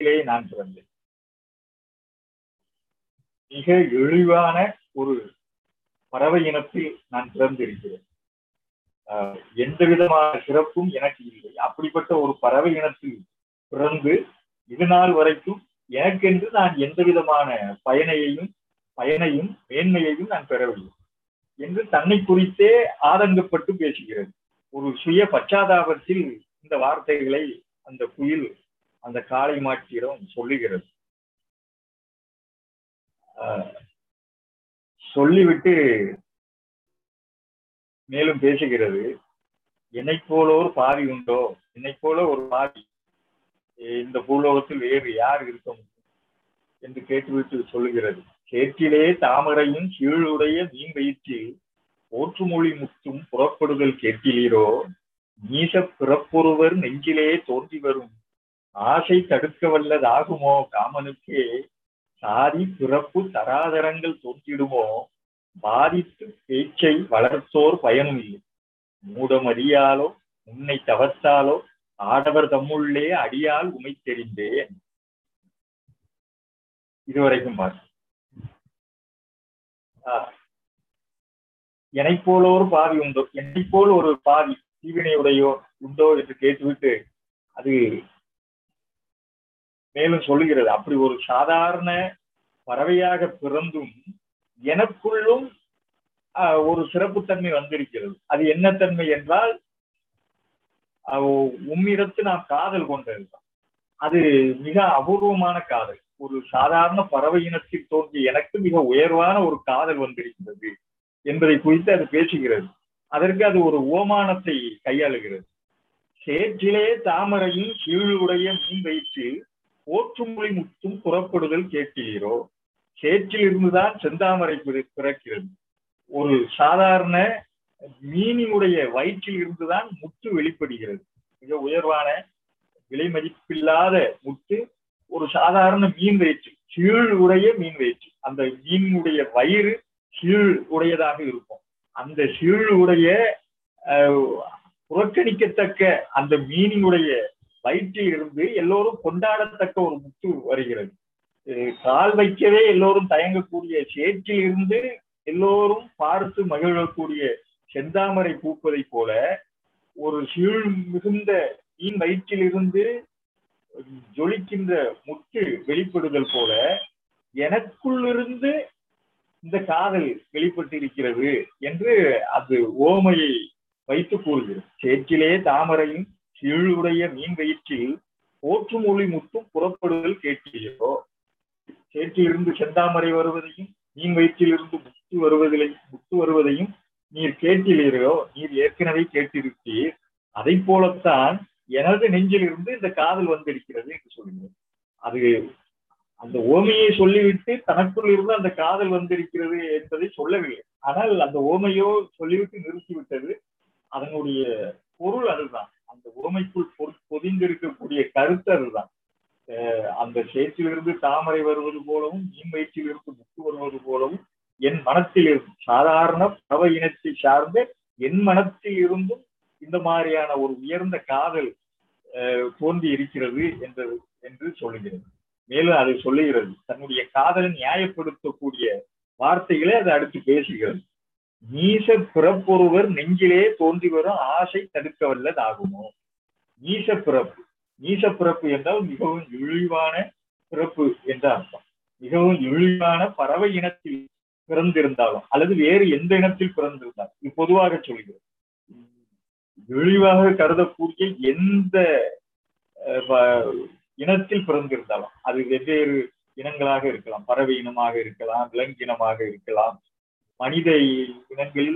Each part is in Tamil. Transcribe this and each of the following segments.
இனத்திலே நான் பிறந்தேன். மிக இழிவான ஒரு பறவை இனத்தில் நான் பிறந்திருக்கிறேன். எந்த விதமான சிறப்பும் எனக்கு இல்லை. அப்படிப்பட்ட ஒரு பறவை இனத்தில் பிறந்து இது நாள் வரைக்கும் எனக்கென்று நான் எந்த விதமான பயனையும் மேன்மையையும் நான் பெறவில்லை என்று தன்னை குறித்தே ஆதங்கப்பட்டு பேசுகிறது. ஒரு சுய பச்சாதாபத்தில் இந்த வார்த்தைகளை அந்த குயில் அந்த காளை மாட்சியிடம் சொல்லுகிறது. சொல்லிவிட்டு மேலும் பேசுகிறது, என்னை போலோர் பாவி உண்டோ? என்னை போல ஒரு பாவி இந்த பூலோகத்தில் வேறு யார் இருக்க முடியும் என்று கேட்டுவிட்டு சொல்லுகிறது. சேற்றிலே தாமரையும் கீழுடைய மீன் வயிற்றில் போற்றுமொழி முத்தும் புறப்படுதல் கேட்கிறீரோ? நீச பிறப்பொருவர் நெஞ்சிலே தோன்றி வரும் ஆசை தடுக்க வல்லதாகுமோ? காமனுக்கே சாதி பிறப்பு தராதரங்கள் தோன்றிடுமோ? பாதித்து பேச்சை வளர்த்தோர் பயனும் இல்லை. மூடமறியாலோ உன்னை தவத்தாலோ ஆடவர் தம்முள்ளே அடியால் உமை தெரிந்தேன். இதுவரைக்கும் பார்த்து என்னை போல ஒரு பாவி உண்டோ, என்னை போல் ஒரு பாவி தீவினையுடையோ உண்டோ என்று கேட்டுவிட்டு அது மேலும் சொல்லுகிறது, அப்படி ஒரு சாதாரண பறவையாக பிறந்தும் எனக்குள்ளும் ஒரு சிறப்புத்தன்மை வந்திருக்கிறது. அது என்ன தன்மை என்றால், உம்மிடத்து நான் காதல் கொண்டிருந்தேன். அது மிக அபூர்வமான காதல். ஒரு சாதாரண பறவை இனத்தில் தோன்றிய எனக்கு மிக உயர்வான ஒரு காதல் வந்திருக்கிறது என்பதை குறித்து அது பேசுகிறது. அதற்கு அது ஒரு ஓமானத்தை கையாளுகிறது. சேற்றிலே தாமரையும் கீழுடைய மீன் வயிற்றில் போற்றுமொழி முத்தும் புறப்படுதல் கேட்கிறீரோ? சேற்றில் இருந்துதான் செந்தாமரை பிறக்கிறது. ஒரு சாதாரண மீனினுடைய வயிற்றில் இருந்துதான் முத்து வெளிப்படுகிறது. மிக உயர்வான விலை மதிப்பில்லாத முத்து ஒரு சாதாரண மீன் வயிற்று, கீழ் உடைய மீன் வயிற்று, அந்த மீனுடைய வயிறு கீழ் உடையதாக இருக்கும். அந்த கீழ் உடைய புறக்கணிக்கத்தக்க அந்த மீனினுடைய வயிற்றில் இருந்து எல்லோரும் கொண்டாடத்தக்க ஒரு முத்து வருகிறது. கால் வைக்கவே எல்லோரும் தயங்கக்கூடிய சேற்றில் இருந்து எல்லோரும் பார்த்து மகிழக்கூடிய செந்தாமரை பூப்பதை போல ஒரு கீழ் மிகுந்த மீன் வயிற்றில் இருந்து ஜொலிக்கின்ற முத்து வெளிப்படுதல் போல எனக்குள்ளிருந்து இந்த காதல் வெளிப்பட்டிருக்கிறது என்று அது ஓமையை வைத்து கூறுகிறது. சேற்றிலே தாமரையும் கீழுடைய மீன் வயிற்றில் போற்றுமொழி முத்தும் புறப்படுதல் கேட்கிறீரோ? சேற்றிலிருந்து செந்தாமரை வருவதையும் மீன் வயிற்றிலிருந்து முத்து வருவதையும் நீர் கேட்கிறீரோ? நீர் ஏற்கனவே கேட்டிருக்கிறீர். அதை போலத்தான் எனது நெஞ்சிலிருந்து இந்த காதல் வந்திருக்கிறது என்று சொல்கிறது. அது அந்த ஓமையை சொல்லிவிட்டு தனக்குள் இருந்து அந்த காதல் வந்திருக்கிறது என்பதை சொல்லவில்லை. ஆனால் அந்த ஓமையோ சொல்லிவிட்டு நிறுத்திவிட்டது. அதனுடைய பொருள் அதுதான். அந்த ஓமைக்குள் பொதிந்திருக்கக்கூடிய கருத்து அதுதான். அந்த சேற்றிலிருந்து தாமரை வருவது போலவும் மீன் வயிற்றிலிருந்து முத்து வருவது போலவும் என் மனத்தில் இருக்கும் சாதாரண பறவை இனத்தை சார்ந்த என் மனத்தில் இருந்தும் இந்த மாதிரியான ஒரு உயர்ந்த காதல் தோன்றி இருக்கிறது என்று சொல்லுகிறது. மேலும் அதை சொல்லுகிறது, தன்னுடைய காதலை நியாயப்படுத்தக்கூடிய வார்த்தைகளை அது அடுத்து பேசுகிறது. நீச பிறப்பொருவர் நெஞ்சிலே தோன்றி வரும் ஆசை தடுக்க வல்லதாகுமோ? நீச பிறப்பு என்றால் மிகவும் இழிவான பிறப்பு என்ற அர்த்தம். மிகவும் இழிவான பறவை இனத்தில் பிறந்திருந்தாலும் அல்லது வேறு எந்த இனத்தில் பிறந்திருந்தாலும் இது பொதுவாக சொல்கிறது. இழிவாக கருதக்கூடிய எந்த இனத்தில் பிறந்திருந்தாலும் அது வெவ்வேறு இனங்களாக இருக்கலாம். பறவை இனமாக இருக்கலாம், விலங்கினமாக இருக்கலாம், மனித இனங்களில்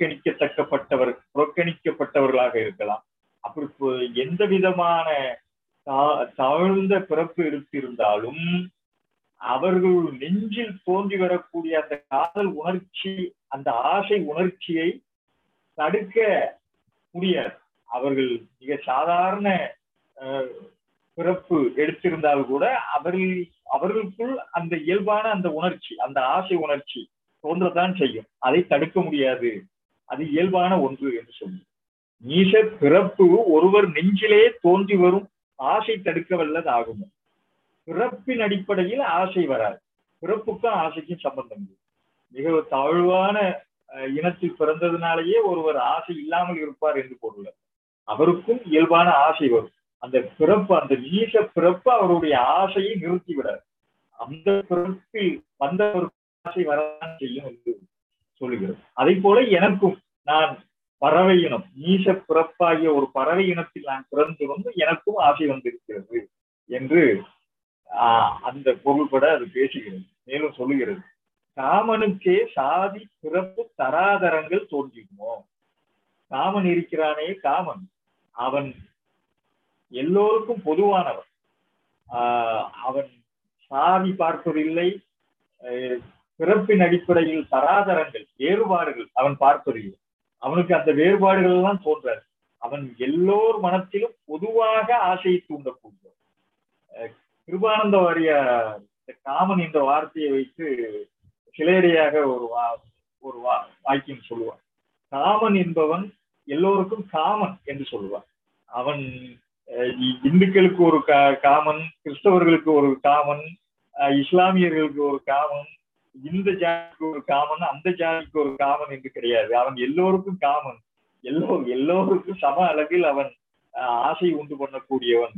புறக்கணிக்கப்பட்டவர்களாக இருக்கலாம். அப்படி எந்த விதமான தாழ்ந்த பிறப்பு எடுத்திருந்தாலும் அவர்கள் நெஞ்சில் தோன்றி வரக்கூடிய அந்த காதல் உணர்ச்சி, அந்த ஆசை உணர்ச்சியை தடுக்க முடியாது. அவர்கள் மிக சாதாரண பிறப்பு எடுத்திருந்தால் கூட அவர்களுக்குள் அந்த இயல்பான அந்த உணர்ச்சி, அந்த ஆசை உணர்ச்சி தோன்றத்தான் செய்யும். அதை தடுக்க முடியாது. அது இயல்பான ஒன்று என்று சொல்லி நீச பிறப்பு ஒருவர் நெஞ்சிலே தோன்றி வரும் ஆசை தடுக்க வல்லதாகும். பிறப்பின் அடிப்படையில் ஆசை வராது. பிறப்புக்கும் ஆசைக்கும் சம்பந்தம் இல்லை. மிக தாழ்வான இனத்தில் பிறந்ததுனாலேயே ஒருவர் ஆசை இல்லாமல் இருப்பார் என்று பொருள். அவருக்கும் இயல்பான ஆசை வரும். அந்த பிறப்பு, அந்த நீச பிறப்பு அவருடைய ஆசையை நிறுத்திவிடாது. அந்த பிறப்பில் வந்தவருக்கு ஆசை வரதான் செய்யும் என்று சொல்லுகிறது. அதை போல எனக்கும், நான் பறவை இனம், நீச பிறப்பாகிய ஒரு பறவை இனத்தில் நான் பிறந்து வந்து எனக்கும் ஆசை வந்திருக்கிறது என்று அந்த பொருள்பட அது பேசுகிறது. மேலும் சொல்லுகிறது, காமனுக்கே சாதி பிறப்பு தராதரங்கள் தோன்றிடுமோ. காமன் இருக்கிறானே, காமன் அவன் எல்லோருக்கும் பொதுவானவன். அவன் சாதி பார்ப்பதில்லை, பிறப்பின் அடிப்படையில் தராதரங்கள், வேறுபாடுகள் அவன் பார்ப்பதில்லை. அவனுக்கு அந்த வேறுபாடுகள் எல்லாம் தோன்றாது. அவன் எல்லோர் மனத்திலும் பொதுவாக ஆசையை தூண்டக்கூடிய. கிருபானந்த வாரியார் காமன் என்ற வார்த்தையை வைத்து சிலையடியாக ஒரு வாக்கியம் சொல்லுவான். காமன் என்பவன் எல்லோருக்கும் காமன் என்று சொல்லுவான். அவன் இந்துக்களுக்கு ஒரு காமன், கிறிஸ்தவர்களுக்கு ஒரு காமன், இஸ்லாமியர்களுக்கு ஒரு காமன், இந்த ஜாதிக்கு ஒரு காமன், அந்த ஜாதிக்கு ஒரு காமன் என்று கிடையாது. அவன் எல்லோருக்கும் காமன், எல்லோருக்கும் சம அளவில் அவன் ஆசை உண்டு பண்ணக்கூடியவன்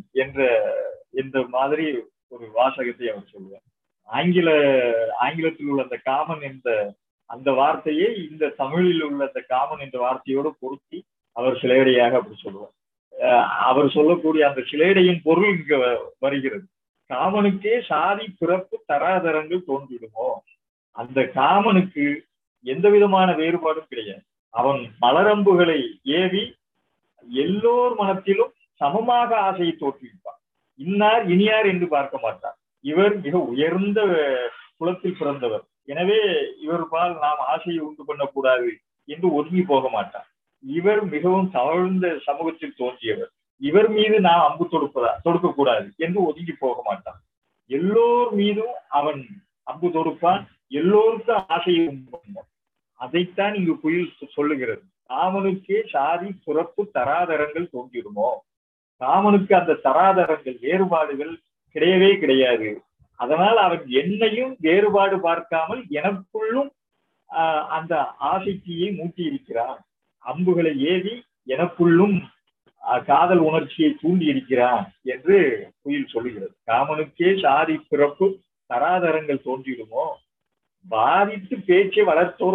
என்ற மாதிரி ஒரு வாசகத்தை அவர் சொல்லுவார். ஆங்கிலத்தில் உள்ள அந்த காமன் என்ற அந்த வார்த்தையை இந்த தமிழில் உள்ள அந்த காமன் என்ற வார்த்தையோடு பொருத்தி அவர் சிலையடியாக அப்படி சொல்லுவார். அவர் சொல்லக்கூடிய அந்த சிலையடையின் பொருள் இங்க வருகிறது. காமனுக்கே சாதி பிறப்பு தராதரங்கள் தோன்றிடுமோ. அந்த காமனுக்கு எந்த விதமான வேறுபாடும் கிடையாது. அவன் மலரம்புகளை ஏவி எல்லோர் மனத்திலும் சமமாக ஆசையை தோற்றுவிப்பான். இன்னார் இனியார் என்று பார்க்க மாட்டார். இவர் மிக உயர்ந்த குலத்தில் பிறந்தவர், எனவே இவர் பால் நாம் ஆசையை உண்டு பண்ணக்கூடாது என்று ஒதுங்கி போக மாட்டார். இவர் மிகவும் தாழ்ந்த சமூகத்தில் தோன்றியவர், இவர் மீது நாம் அம்பு தொடுக்கக்கூடாது என்று ஒதுங்கி போக மாட்டான். எல்லோர் மீதும் அவன் அம்பு தொடுப்பான், எல்லோருக்கும் ஆசையை உண்டு பண்ணுவான். அதைத்தான் இங்கு குயில் சொல்லுகிறது. காமனுக்கே சாதி பிறப்பு தராதரங்கள் தோன்றிடுமோ. காமனுக்கு அந்த தராதரங்கள், வேறுபாடுகள் கிடையவே கிடையாது. அதனால் அவன் என்னையும் வேறுபாடு பார்க்காமல் எனக்குள்ளும் அந்த ஆசைத்தீயை மூட்டி இருக்கிறான். அம்புகளை ஏவி எனக்குள்ளும் காதல் உணர்ச்சியை தூண்டி இருக்கிறான் என்று குயில் சொல்லுகிறது. காமனுக்கே சாதி பிறப்பு தராதரங்கள் தோன்றிடுமோ. பாதித்து பேச்சை வளர்த்தோர்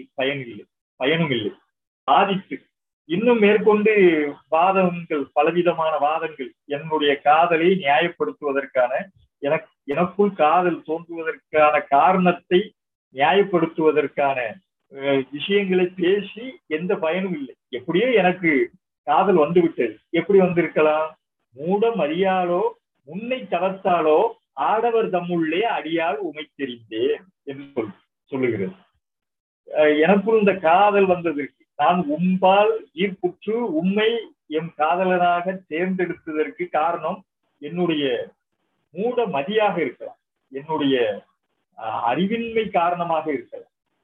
பயனும் இல்லை. பாதித்து இன்னும் மேற்கொண்டு வாதங்கள், பலவிதமான வாதங்கள், என்னுடைய காதலை நியாயப்படுத்துவதற்கான, எனக்குள் காதல் தோன்றுவதற்கான காரணத்தை நியாயப்படுத்துவதற்கான விஷயங்களை பேசி எந்த பயனும் இல்லை. எப்படியோ எனக்கு காதல் வந்துவிட்டது. எப்படி வந்திருக்கலாம்? மூட மரியாளோ முன்னை தவத்தாலோ ஆடவர் தம்முள்ளே அடியால் உமை தெரிந்தேன் என்று சொல்லுகிறது. எனக்குள் இந்த காதல் வந்ததற்கு நான் உம்பால் ஈர்ப்புற்று உண்மை எம் காதலனாக தேர்ந்தெடுத்ததற்கு காரணம் என்னுடைய மூட மதியாக இருக்கலாம், என்னுடைய அறிவின்மை காரணமாக இருக்கலாம்.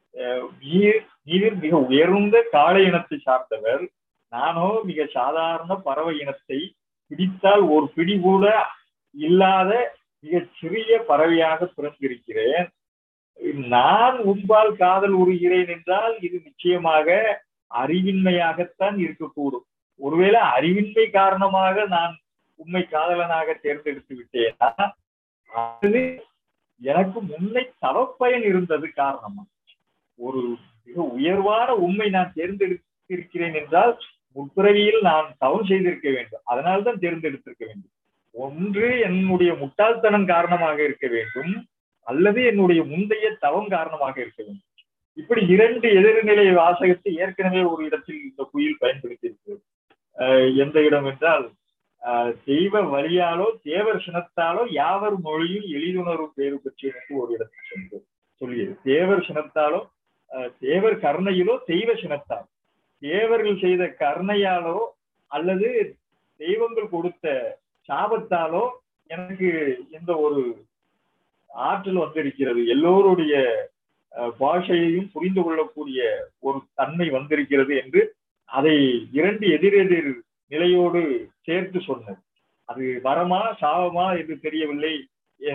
நீர் மிக உயர்ந்த காளை இனத்தை சார்ந்தவர், நானோ மிக சாதாரண பறவை இனத்தை பிடித்தால் ஒரு பிடி கூட இல்லாத மிக சிறிய பறவையாக பிறந்திருக்கிறேன். நான் உம்பால் காதல் உறுகிறேன் என்றால் இது நிச்சயமாக அறிவின்மையாகத்தான் இருக்கக்கூடும். ஒருவேளை அறிவின்மை காரணமாக நான் உண்மை காதலனாக தேர்ந்தெடுத்து விட்டேனா, அது எனக்கு முன்னை தவப்பயன் இருந்தது காரணமா? ஒரு மிக உயர்வான உண்மை நான் தேர்ந்தெடுத்திருக்கிறேன் என்றால் முற்பிறவியில் நான் தவம் செய்திருக்க வேண்டும், அதனால்தான் தேர்ந்தெடுத்திருக்க வேண்டும். ஒன்று என்னுடைய முட்டாள்தனம் காரணமாக இருக்க வேண்டும், அல்லது என்னுடைய முந்தைய தவம் காரணமாக இருக்க வேண்டும். இப்படி இரண்டு எதிர்நிலை வாசகத்தை ஏற்கனவே ஒரு இடத்தில் இந்த குயில் பயன்படுத்தி இருக்கிறது. எந்த இடம் என்றால், தெய்வ வழியாலோ தேவர் சினத்தாலோ யாவர் மொழியும் எளிதுணரும் பேரு பெற்று என்று ஒரு இடத்தில் சென்று சொல்லியது. தேவர் சினத்தாலோ, தேவர் கருணையிலோ தெய்வ சினத்தால், தேவர்கள் செய்த கருணையாலோ அல்லது தெய்வங்கள் கொடுத்த சாபத்தாலோ எனக்கு இந்த ஒரு ஆற்றல் வந்திருக்கிறது, எல்லோருடைய பாஷையையும் புரிந்து கொள்ளக்கூடிய ஒரு தன்மை வந்திருக்கிறது என்று அதை இரண்டு எதிரெதிர் நிலையோடு சேர்த்து சொன்னது. அது வரமா சாபமா என்று தெரியவில்லை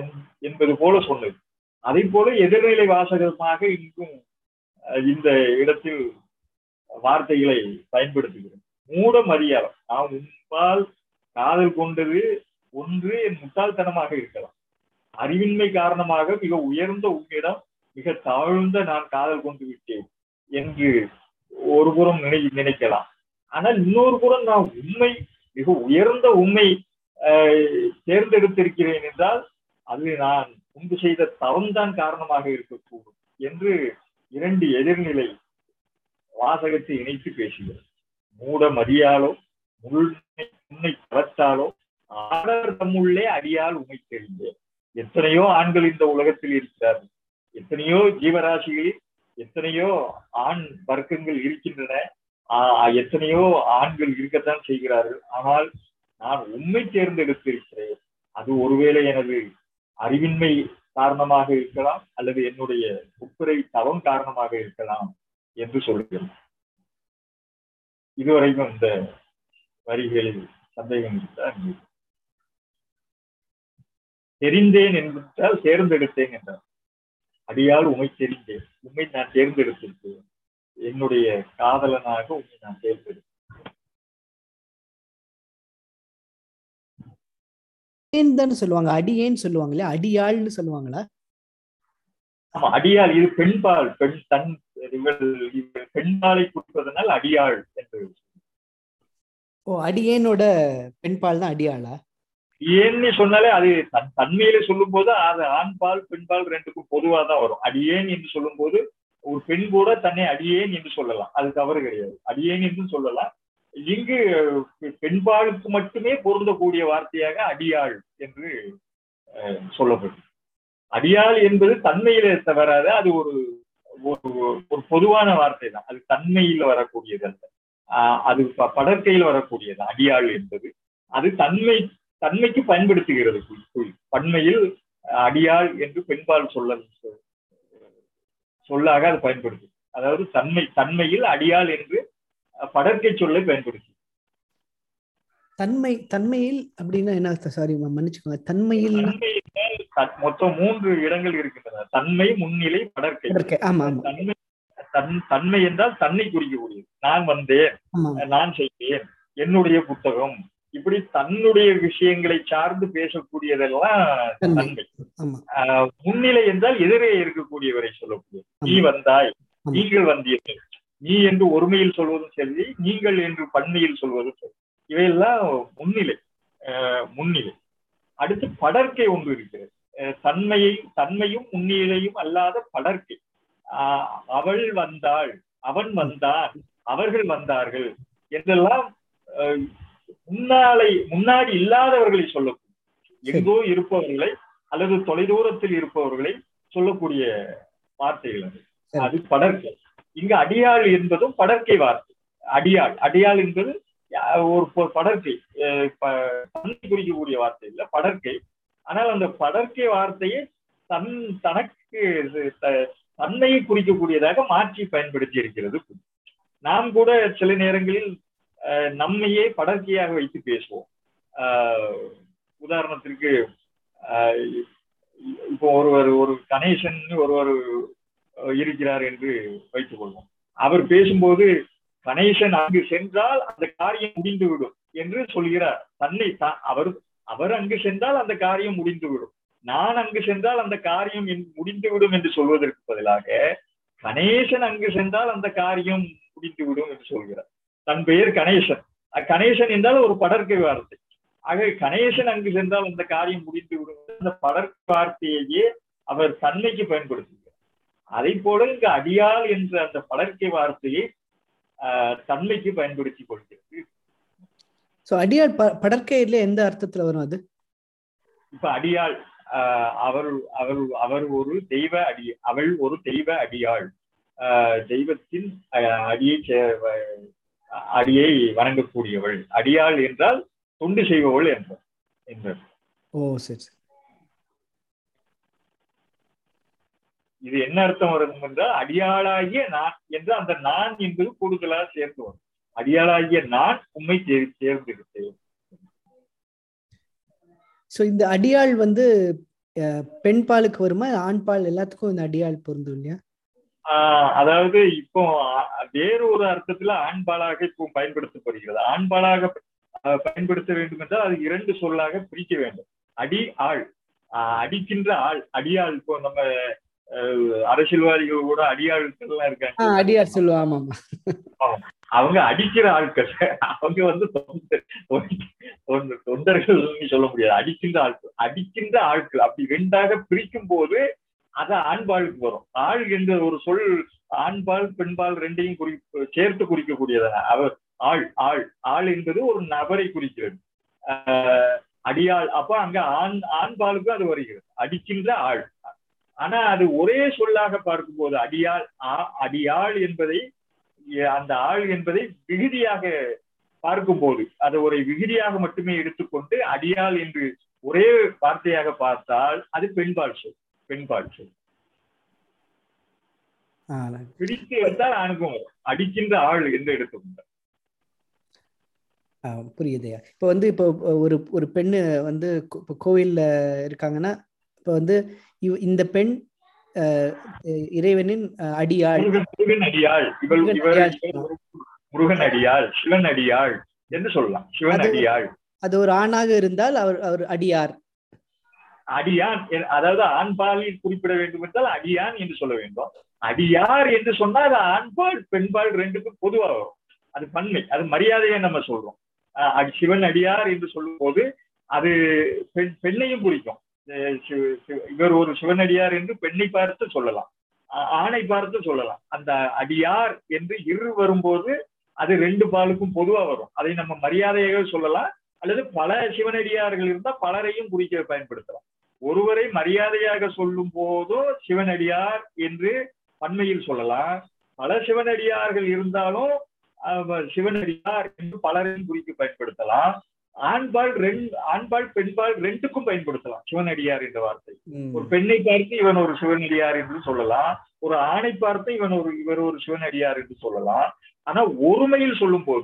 என்பது போல சொன்னது. அதை போல எதிர்நிலை வாசகமாக இங்கும் இந்த இடத்தில் வார்த்தைகளை பயன்படுத்துகிறோம். மூட மரியாதை. நாம் உன்பால் காதல் கொண்டது ஒன்று என் முட்டாள்தனமாக இருக்கலாம். அறிவின்மை காரணமாக மிக உயர்ந்த உன்னிடம் மிக தாழ்ந்த நான் காதல் கொண்டு விட்டேன் என்று ஒரு புறம் நினைக்கலாம். ஆனால் இன்னொரு புறம் நான் உண்மை மிக உயர்ந்த உண்மை தேர்ந்தெடுத்திருக்கிறேன் என்றால் அது நான் முன்பு செய்த தவம்தான் காரணமாக இருக்கக்கூடும் என்று இரண்டு எதிர்நிலை வாசகத்தை இணைத்து பேசுகிறது. மூட மதியாலோ உண்மை தவத்தாலோ ஆடர் தம்முள்ளே அடியால் உண்மை தெரிந்தேன். எத்தனையோ ஆண்கள் இந்த உலகத்தில் இருக்கிறார்கள். எத்தனையோ ஜீவராசிகளில் எத்தனையோ ஆண் வர்க்கங்கள் இருக்கின்றன. எத்தனையோ ஆண்கள் இருக்கத்தான் செய்கிறார்கள். ஆனால் நான் உண்மை தேர்ந்தெடுத்திருக்கிறேன். அது ஒருவேளை எனது அறிவின்மை காரணமாக இருக்கலாம், அல்லது என்னுடைய உட்புறை தவம் காரணமாக இருக்கலாம் என்று சொல்கிறேன். இதுவரைக்கும் இந்த வரிகளில் சந்தேகம் இருந்தால் தெரிந்தேன் என்றால் தேர்ந்தெடுத்தேன் என்றார். அடியால் உண்மை தெரிந்தேன், உண்மை நான் தேர்ந்தெடுத்திருக்கேன், என்னுடைய காதலனாக உண்மை நான் தேர்ந்தெடுத்தேன். சொல்லுவாங்க, அடியேன்னு சொல்லுவாங்களே, அடியாள்னு சொல்லுவாங்களா? ஆமா, அடியாள். இது பெண்பால். பெண்பாலை குறிப்பதனால் அடியாள் என்று. ஓ, அடியேனோட பெண்பால் தான் அடியாளா? ஏன்னு சொன்னாலே அது தன்மையில சொல்லும் போது அது ஆண்பால் பெண்பால் ரெண்டுக்கும் பொதுவா தான் வரும். அடியேன் என்று சொல்லும் போது ஒரு பெண் கூட தன்னை அடியேன் என்று சொல்லலாம், அது தவறு கிடையாது. அடியேன் என்று சொல்லலாம். இங்கு பெண்பாலுக்கு மட்டுமே பொருந்தக்கூடிய வார்த்தையாக அடியாள் என்று சொல்லப்படும். அடியாள் என்பது தன்மையில வராது, அது ஒரு ஒரு பொதுவான வார்த்தை தான். அது தன்மையில் வரக்கூடியது அல்ல, அது படற்கையில் வரக்கூடியது. அடியாள் என்பது அது தன்மைக்கு பயன்படுத்துகிறது. பன்மையில் அடியாள் என்று பெண்பால் சொல்லாக அது பயன்படுத்து. அதாவது தன்மையில் அடியாள் என்று படற்கை சொல்லை பயன்படுத்தி. தன்மையில் அப்படின்னா என்ன? சாரி மன்னிச்சுக்கோங்க. தன்மையில் மொத்தம் 3 இடங்கள் இருக்கின்றன. தன்மை, முன்னிலை, படற்கை. தன்மை என்றால் தன்னை குறிக்கக்கூடியது. நான் வந்தேன், நான் செய்தேன், என்னுடைய புத்தகம், இப்படி தன்னுடைய விஷயங்களை சார்ந்து பேசக்கூடியதெல்லாம் தன்மை. முன்னிலை என்றால் எதிரே இருக்கக்கூடியவரை சொல்லக்கூடியது. நீ வந்தாய், நீங்கள் வந்தீர்கள். நீ என்று ஒருமையில் சொல்வதும் சரி, நீங்கள் என்று பன்மையில் சொல்வதும் சரி, இவையெல்லாம் முன்னிலை. அடுத்து படற்கை ஒன்று இருக்கிறது. தன்மையும் முன்னிலையும் அல்லாத படற்கை. அவள் வந்தாள், அவன் வந்தான், அவர்கள் வந்தார்கள் என்றெல்லாம் முன்னாடி இல்லாதவர்களை சொல்லக்கூடிய, எங்கோ இருப்பவர்களை அல்லது தொலைதூரத்தில் இருப்பவர்களை சொல்லக்கூடிய வார்த்தைகள் அது படற்கை. இங்கு அடியாள் என்பதும் படற்கை வார்த்தை. அடியாள் என்பது ஒரு படற்கை, தன்னை குறிக்கக்கூடிய வார்த்தை இல்ல, படற்கை. ஆனால் அந்த படற்கை வார்த்தையை தனக்கு தன்மையை குறிக்கக்கூடியதாக மாற்றி பயன்படுத்தி இருக்கிறது. நாம் கூட சில நேரங்களில் நம்மையே படற்கையாக வைத்து பேசுவோம். உதாரணத்திற்கு இப்போ ஒரு கணேசன் ஒருவர் இருக்கிறார் என்று வைத்துக் கொள்வோம். அவர் பேசும்போது கணேசன் அங்கு சென்றால் அந்த காரியம் முடிந்துவிடும் என்று சொல்கிறார். அவர் அங்கு சென்றால் அந்த காரியம் முடிந்துவிடும், நான் அங்கு சென்றால் அந்த காரியம் முடிந்துவிடும் என்று சொல்வதற்கு பதிலாக கணேசன் அங்கு சென்றால் அந்த காரியம் முடிந்துவிடும் என்று சொல்கிறார். தன் பெயர் கணேசன். கணேசன் என்றால் ஒரு படற்கை வார்த்தை. ஆக கணேசன் அங்கு சென்றால் அந்த காரியம் முடிந்துவிடும், அந்த படற்கை வார்த்தையையே அவர் தன்மைக்கு பயன்படுத்துகிறார். அதை போல இங்கு அடியாள் என்ற அந்த படற்கை வார்த்தையை தன்மைக்கு பயன்படுத்திக் கொள்கிறது. அடியாள் படற்கையில எந்த அர்த்தத்துல வரும் அது? இப்ப அடியாள், அவர் ஒரு தெய்வ அவள் ஒரு தெய்வ அடியாள், தெய்வத்தின் அடியை வணங்கக்கூடியவள். அடியாள் என்றால் தொண்டு செய்பவள் என்றார். ஓ சரி. இது என்ன அர்த்தம் வரும் என்றால், அடியாளாகிய நான் என்று அந்த நான் என்பது கூடுதலாக சேர்ந்து வரும். அடியாளாகிய நான் உண்மை தேர்ந்தெடுத்தேன். இந்த அடியாள் பெண் பாலுக்கு வருமா, ஆண் பால் எல்லாத்துக்கும் இந்த அடியாள் பொருந்தும் இல்லையா? அதாவது இப்போ வேறு ஒரு அர்த்தத்துல ஆண்பாலாக இப்போ பயன்படுத்தப்படுகிறது. ஆண்பாலாக பயன்படுத்த வேண்டும் என்றால் அது இரண்டு சொல்லாக பிரிக்க வேண்டும். அடி ஆள், அடிக்கின்ற ஆள், அடியாள். இப்போ நம்ம அரசியல்வாதிகள் கூட அடியாட்கள் எல்லாம் இருக்காங்க, அடியார் சொல்லுவோம். ஆமா ஆமா, அவங்க அடிக்கிற ஆட்கள். அவங்க வந்து தொண்டர்கள் சொல்ல முடியாது, அடிக்கின்ற ஆட்கள். அடிக்கின்ற ஆட்கள் அப்படி ரெண்டாக பிரிக்கும் போது அது ஆண்பாலுக்கு வரும். ஆள் என்ற ஒரு சொல் ஆண்பால் பெண்பால் ரெண்டையும் சேர்த்து குறிக்கக்கூடியதான அவர் ஆள். ஆள் ஆள் என்பது ஒரு நபரை குறிக்கிறது. அடியாள் அப்ப அங்க ஆண்பாலுக்கு அது வருகிறது, அடிக்கின்ற ஆள். ஆனா அது ஒரே சொல்லாக பார்க்கும்போது அடியாள், அடியாள் என்பதை, அந்த ஆள் என்பதை விகுதியாக பார்க்கும்போது, அது ஒரு விகுதியாக மட்டுமே எடுத்துக்கொண்டு அடியாள் என்று ஒரே வார்த்தையாக பார்த்தால் அது பெண்பால் சொல். பெண்பால் சொல் பிடித்து எடுத்தால் ஆணுக்கும் வரும், அடிக்கின்ற ஆள் என்று எடுத்துக்கொண்டார். புரியுதையா? இப்போ வந்து இப்போ ஒரு பெண்ணு வந்து கோவில்ல இருக்காங்கன்னா, இப்போ வந்து இந்த பெண் இறைவனின் அடியாள், முருகன் அடியாள், முருகன் அடியாள், சிவன் அடியாள் என்று சொல்லலாம். சிவன் அடியாள். அது ஒரு ஆணாக இருந்தால் அவர் அடியார். அடியான், அதாவது ஆண்பாலில் குறிப்பிட வேண்டும் என்றால் அடியான் என்று சொல்ல வேண்டும். அடியார் என்று சொன்னால் அது ஆண்பால் பெண்பால் ரெண்டுக்கும் பொதுவாக வரும். அது பன்மை, அது மரியாதையை நம்ம சொல்றோம். சிவன் அடியார் என்று சொல்லும் போது அது பெண்ணையும் குறிக்கும். இவர் ஒரு சிவனடியார் என்று பெண்ணை பார்த்து சொல்லலாம், ஆணை பார்த்து சொல்லலாம். அந்த அடியார் என்று இரு வரும்போது அது ரெண்டு பாலுக்கும் பொதுவா வரும். அதை நம்ம மரியாதையாக சொல்லலாம், அல்லது பல சிவனடியார்கள் இருந்தால் பலரையும் குறிக்க பயன்படுத்தலாம். ஒருவரை மரியாதையாக சொல்லும் போதும் சிவனடியார் என்று பன்மையில் சொல்லலாம். பல சிவனடியார்கள் இருந்தாலும் சிவனடியார் என்று பலரையும் குறிக்க பயன்படுத்தலாம். ஆண்பால் பெண்பால் ரெண்டுக்கும் பயன்படுத்தலாம் சிவனடியார் என்ற வார்த்தை. ஒரு பெண்ணை பார்த்து இவன் ஒரு சிவனடியார் என்று சொல்லலாம், ஒரு ஆணை பார்த்து இவர் ஒரு சிவனடியார் என்று சொல்லலாம். ஆனா ஒருமையில் சொல்லும் போது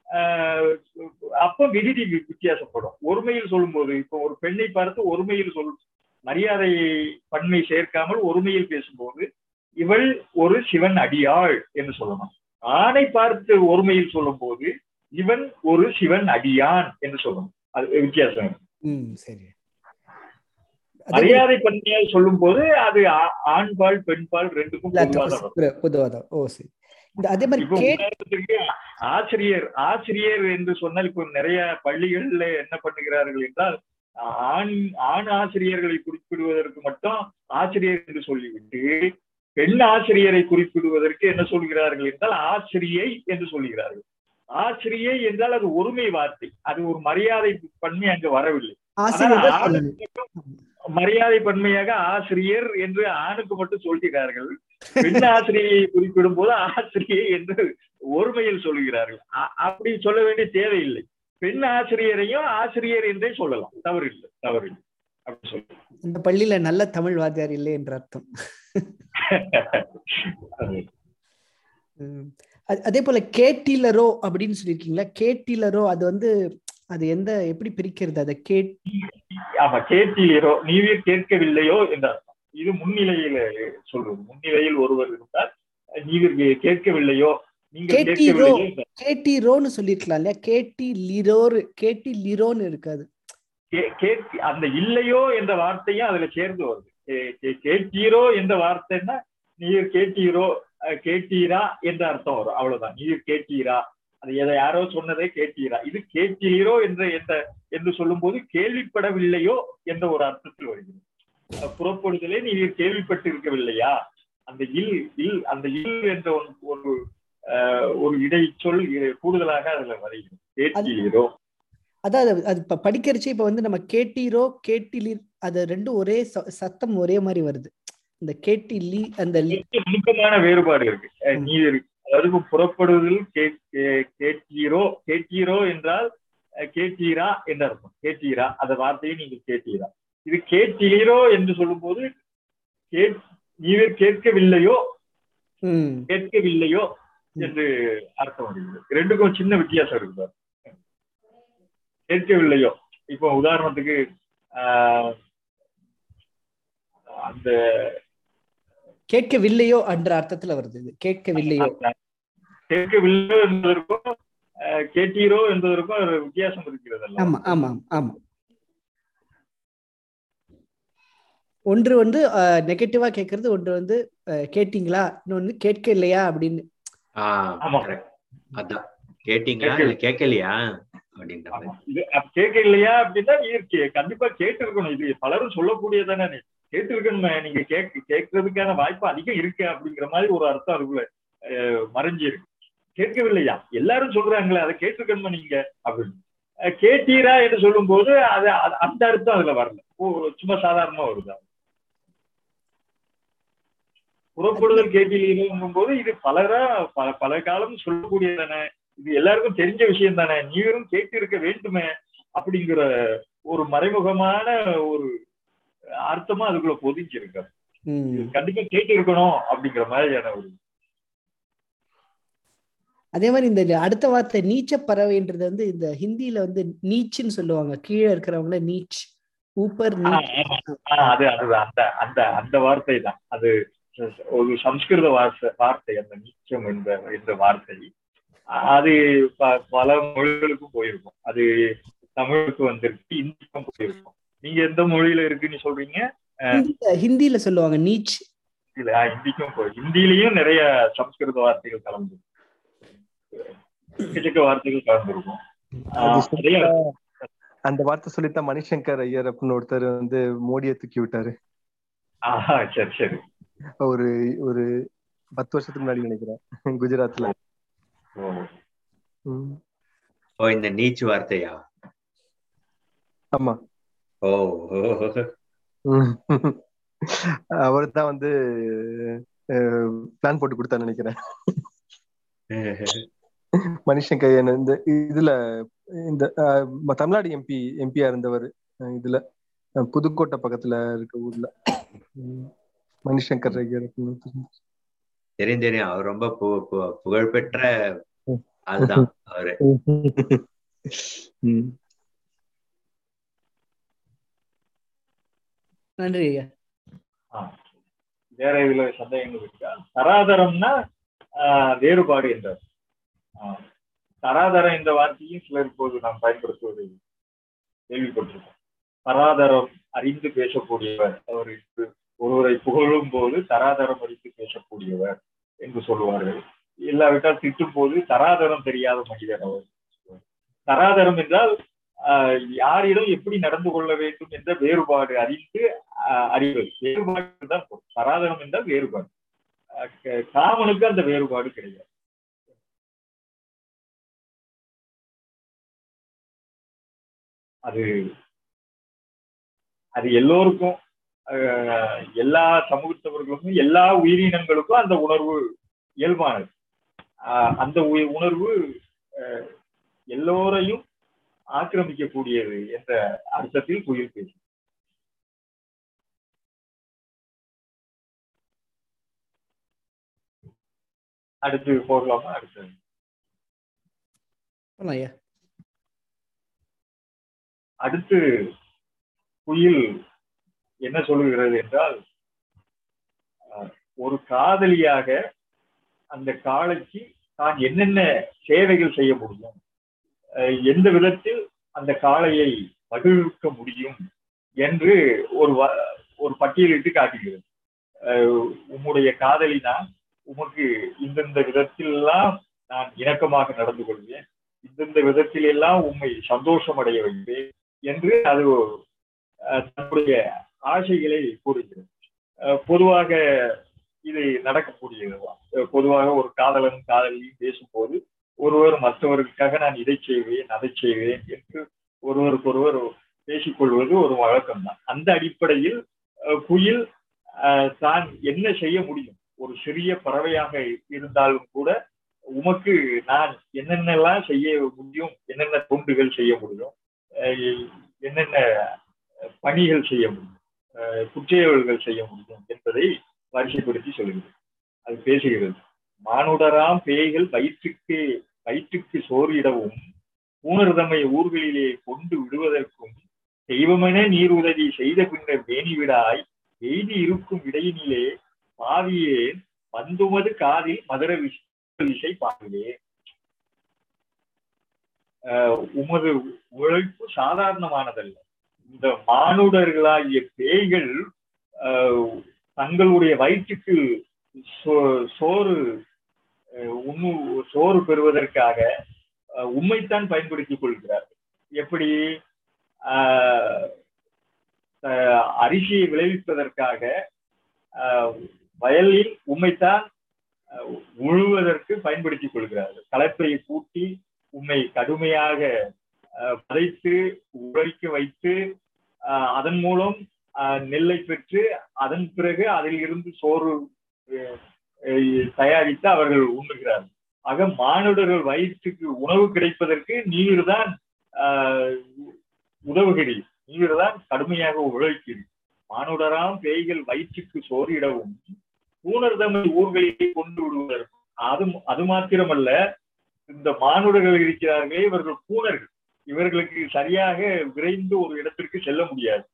அப்ப விகுதி வித்தியாசப்படும். ஒருமையில் சொல்லும் போது, இப்போ ஒரு பெண்ணை பார்த்து ஒருமையில் மரியாதை பன்மை சேர்க்காமல் ஒருமையில் பேசும்போது இவள் ஒரு சிவன் அடியாள் என்று சொல்லணும். ஆணை பார்த்து ஒருமையில் சொல்லும் போது இவன் ஒரு சிவன் அடியான் என்று சொல்லணும். அது வித்தியாசம். சரி. மரியாதை பன்மையாக சொல்லும் போது அது ஆண்பால் பெண்பால் ரெண்டுக்கும் பொதுவாதான். ஓ சரி. அதே மாதிரி ஆசிரியர் என்று சொன்னால் இப்போ நிறைய பள்ளிகள்ல என்ன பண்ணுகிறார்கள் என்றால், ஆண் ஆசிரியர்களை குறிப்பிடுவதற்கு மட்டும் ஆசிரியர் என்று சொல்லிவிட்டு பெண் ஆசிரியரை குறிப்பிடுவதற்கு என்ன சொல்கிறார்கள் என்றால் ஆசிரியை என்று சொல்கிறார்கள். ஆசிரியை என்றால் அது ஒருமை வார்த்தை, அது ஒரு மரியாதை பன்மை அங்கு வரவில்லை. மரியாதை பன்மையாக ஆசிரியர் என்று ஆணுக்கு மட்டும் சொல்கிறார்கள். பெண் ஆசிரியை குறிப்பிடும் போது ஆசிரியை என்று ஒருமையில் சொல்கிறார்கள். அப்படி சொல்ல வேண்டிய தேவையில்லை. பெண் ஆசிரியரையும் ஆசிரியர் என்றே சொல்லலாம், தவறில்லை அப்படி சொல்லலாம். இந்த பள்ளியில நல்ல தமிழ் வாத்தியார் இல்லை என்ற அர்த்தம். அதே போல கேட்டிலரோ அப்படின்னு சொல்லியிருக்கீங்களா? கேட்டிலரோ அது வந்து அது எப்படி பிரிக்கிறது? அதை கேட்டிலரோ நீர் கேட்கவில்லையோ என்ற அர்த்தம். இது முன்னிலையில சொல்றது. முன்னிலையில் ஒருவர் இருந்தால் நீர் கேட்கவில்லையோ, கேட்டிரோன்னு சொல்லிருக்கலாம் இல்லையா? கேட்டிலிரோன்னு இருக்காது. அந்த இல்லையோ என்ற வார்த்தையும் அதுல சேர்ந்து வருது. கேட்டீரோ என்ற வார்த்தைன்னா நீர் கேட்டீரா என்ற அர்த்தம் வரும், அவ்வளவுதான். நீர் கேட்டீரா, அது யாரோ சொன்னதை கேட்டீரா. இது கேட்டீரோ என்று சொல்லும் போது கேள்விப்படவில்லையோ என்ற ஒரு அர்த்தத்தில் வருகிறது. புறப்படுதலே நீர் கேள்விப்பட்டு இருக்கவில்லையா, அந்த இல் என்ற ஒரு இடை சொல் கூடுதலாக அதுல வருகிறது. கேட்டீரோ, அதாவது அது படிக்கிறச்சு இப்ப வந்து நம்ம கேட்டீரோ கேட்டிலீர் அது ரெண்டும் ஒரே சத்தம் ஒரே மாதிரி வருது. இந்த கேட்டிலி அந்த நுணுக்கமான வேறுபாடு இருக்கு. நீர் அதாவது புறப்படுவதில் கேட்டீரோ என்றால் கேட்டீரா என்ற அர்த்தம். கேட்டீரா அந்த வார்த்தையை நீங்கள் கேட்டீரா. இது கேட்டீரோ என்று சொல்லும் போது நீர் கேட்கவில்லையோ என்று அர்த்தம் வருகிறது. ரெண்டுக்கும் சின்ன வித்தியாசம் இருக்கு. கேட்கவில்லையோ, இப்போ உதாரணத்துக்கு அந்த கேட்கவில்லையோ என்ற அர்த்தத்துல வருது. இது கேட்கவில்லையோ, கேட்கவில்லையோ என்பதற்கும் கேட்டீரோ என்பதற்கும் ஒரு வித்தியாசம் இருக்கிறது அல்லவா? ஆமா ஆமா ஆமா. ஒன்று வந்து நெகட்டிவா கேட்கறது, ஒன்று வந்து கேட்டீங்களா, இன்னொன்னு கேட்க இல்லையா அப்படின்னு. அதான் கேட்டீங்களா இல்ல கேட்கலையா அப்படின்ற இது கேட்க இல்லையா அப்படின்னா கண்டிப்பா கேட்டு இருக்கணும். இது பலரும் சொல்லக்கூடியதானே, கேட்டு இருக்கணுமே, நீங்க கேட்கறதுக்கான வாய்ப்பு அதிகம் இருக்கு அப்படிங்கிற மாதிரி ஒரு அர்த்தம் அதுக்குள்ள மறைஞ்சு இருக்கு. கேட்கவில்லையா, எல்லாரும் சொல்றாங்களே, அதை கேட்டிருக்கணுமா நீங்க அப்படின்னு. கேட்டீரா என்று சொல்லும் போது அது அந்த அர்த்தம் அதுல வரல, சும்மா சாதாரணமா வருது. புறப்படுதல் கேட்டீர்கள் போது இது பல காலம் சொல்லக்கூடியதானே, இது எல்லாருக்கும் தெரிஞ்ச விஷயம் தானே, நீரும் கேட்டு இருக்க வேண்டுமே அப்படிங்கிற ஒரு மறைமுகமான ஒரு அர்த்தமா அதுக்குள்ள பொதிஞ்சிருக்கு. கண்டிப்பா கேட்டு இருக்கணும் அப்படிங்கிற மாதிரியான ஒரு. அதே மாதிரி இந்த அடுத்த வார்த்தை நீச்ச பறவைன்றது வந்து இந்த ஹிந்தியில வந்து நீச்சுன்னு சொல்லுவாங்க, கீழே இருக்கிறவங்கள நீச், ஊப்பர் நீச். அது அந்த வார்த்தை தான், அது ஒரு சம்ஸ்கிருத வார்த்தை அந்த நீச்சம் என்ற வார்த்தை. அது பல மொழிகளுக்கும் போயிருக்கும், அது தமிழுக்கு வந்திருக்கு, இந்திக்கும் போயிருக்கும். நீங்க எந்த மொழியில இருக்குன்னு சொல்றீங்க? ஹிந்தியில சொல்லுவாங்க நீச். இல்ல, ஹிந்திக்கும் ஹிந்தியிலயும் நிறைய சம்ஸ்கிருத வார்த்தைகள் கலந்து வார்த்தைகள் கலந்துருக்கும். அந்த வார்த்தை சொல்லித்தான் மணிசங்கர் ஐயர் அப்படின்னு ஒருத்தர் வந்து மோடியை தூக்கி விட்டாரு. சரி சரி. ஒரு 10 வருஷத்துக்கு முன்னாடி நினைக்கிறேன், குஜராத்ல. இந்த நீச்சு வார்த்தையா? ஆமா. அவர் தான் வந்து பிளான் போட்டு கொடுத்தான்னு நினைக்கிறேன். மணிசங்கர் இந்த இதுல இந்த தமிழ்நாடு எம்பியா இருந்தவர், இதுல புதுக்கோட்டை பக்கத்துல இருக்க ஊர்ல மணிசங்கர் ஐயர். தெரியும், அவர் ரொம்ப புகழ்பெற்ற அதுதான் அவரு. நன்றி ஐயா. வேற இதுல சந்தேகங்கள் இருக்கா? தராதரம்னா வேறுபாடு என்றார். தராதரம் என்ற வார்த்தையும் சிலர் இப்போது நாம் பயன்படுத்துவதை கேள்விப்பட்டிருக்கோம். தராதரம் அறிந்து பேசக்கூடியவர், அவருக்கு ஒருவரை புகழும் போது தராதரம் அறிந்து பேசக்கூடியவர் என்று சொல்லுவார்கள். இல்லாவிட்டால் திட்டும் போது தராதரம் தெரியாத மனிதர் அவர். தராதரம் என்றால் யாரிடம் எப்படி நடந்து கொள்ள வேண்டும் என்ற வேறுபாடு அறிந்து அறிவது, வேறுபாடு தான். தராதரம் என்றால் வேறுபாடு. காமனுக்கு அந்த வேறுபாடு கிடையாது. அது எல்லோருக்கும், எல்லா சமூகத்தவர்களுக்கும், எல்லா உயிரினங்களுக்கும் அந்த உணர்வு இயல்பானது. அந்த உணர்வு எல்லோரையும் ஆக்கிரமிக்கக்கூடியது என்ற அர்த்தத்தில் குயில் பேசும். அடுத்து போகலாமா? அடுத்து குயில் என்ன சொல்லுகிறது என்றால், ஒரு காதலியாக அந்த காளைக்கு தான் என்னென்ன சேவைகள் செய்ய முடியும், எந்த விதத்தில் அந்த காளையை மகிழ்விக்க முடியும் என்று ஒரு பட்டியலிட்டு காட்டுகிறது. உம்முடைய காதலினா உமக்கு இந்தந்த விதத்திலெல்லாம் நான் இணக்கமாக நடந்து கொள்வேன், இந்தந்த விதத்தில் எல்லாம் உண்மை சந்தோஷம் அடைய வைப்பேன் என்று அது தன்னுடைய ஆசைகளை கூறுகிறது. பொதுவாக இது நடக்கக்கூடியதுதான். பொதுவாக ஒரு காதலனும் காதலியும் பேசும்போது ஒருவர் மற்றவர்களுக்காக நான் இதை செய்வேன் அதை செய்வேன் என்று ஒருவருக்கொருவர் பேசிக்கொள்வது ஒரு வழக்கம்தான். அந்த அடிப்படையில் குயில் தான் என்ன செய்ய முடியும், ஒரு சிறிய பறவையாக இருந்தாலும் கூட உமக்கு நான் என்னென்னலாம் செய்ய முடியும், என்னென்ன தொண்டுகள் செய்ய முடியும், என்னென்ன பணிகள் செய்ய முடியும், குற்றவியல்கள் செய்ய முடியும் என்பதை வரிசைப்படுத்தி சொல்கிறது. அது பேசுகிறது. மானுடராம் பேய்கள் வயிற்றுக்கு சோறிடவும் ஊனர்தமை ஊர்களிலே கொண்டு விடுவதற்கும் தெய்வமென நீர் உதவி செய்த பின்னர் வேணிவிடாய் எய்தி இருக்கும் இடையினிலே பாவியே வந்துமது காதில் மதுர விசை பாடுவே. உமது உழைப்பு சாதாரணமானதல்ல. இந்த மானுடர்களாகிய பேய்கள் தங்களுடைய வயிற்றுக்கு சோறு பெறுவதற்காக உண்மைத்தான் பயன்படுத்திக் கொள்கிறார்கள். எப்படி? அரிசியை விளைவிப்பதற்காக வயலில் உண்மைத்தான் உழுவதற்கு பயன்படுத்திக் கொள்கிறார்கள். கலப்பையை கூட்டி உண்மை கடுமையாக பதைத்து உழைக்க வைத்து அதன் மூலம் நெல்லை பெற்று அதன் பிறகு அதில் இருந்து சோறு தயாரித்து அவர்கள் உண்ணுகிறார்கள். ஆக மானுடர்கள் வயிற்றுக்கு உணவு கிடைப்பதற்கு நீர் தான் உதவுகிறீர், நீர் தான் கடுமையாக உழைக்கிறீர். மானுடராம் பேய்கள் வயிற்றுக்கு சோறிடவும் பூனர் தம்மை ஊர்களிலே கொண்டு விடுவதற்கும். அது மாத்திரமல்ல, இந்த மானுடர்கள் இருக்கிறார்களே இவர்கள் பூனர்கள். இவர்களுக்கு சரியாக விரைந்து ஒரு இடத்திற்கு செல்ல முடியாது.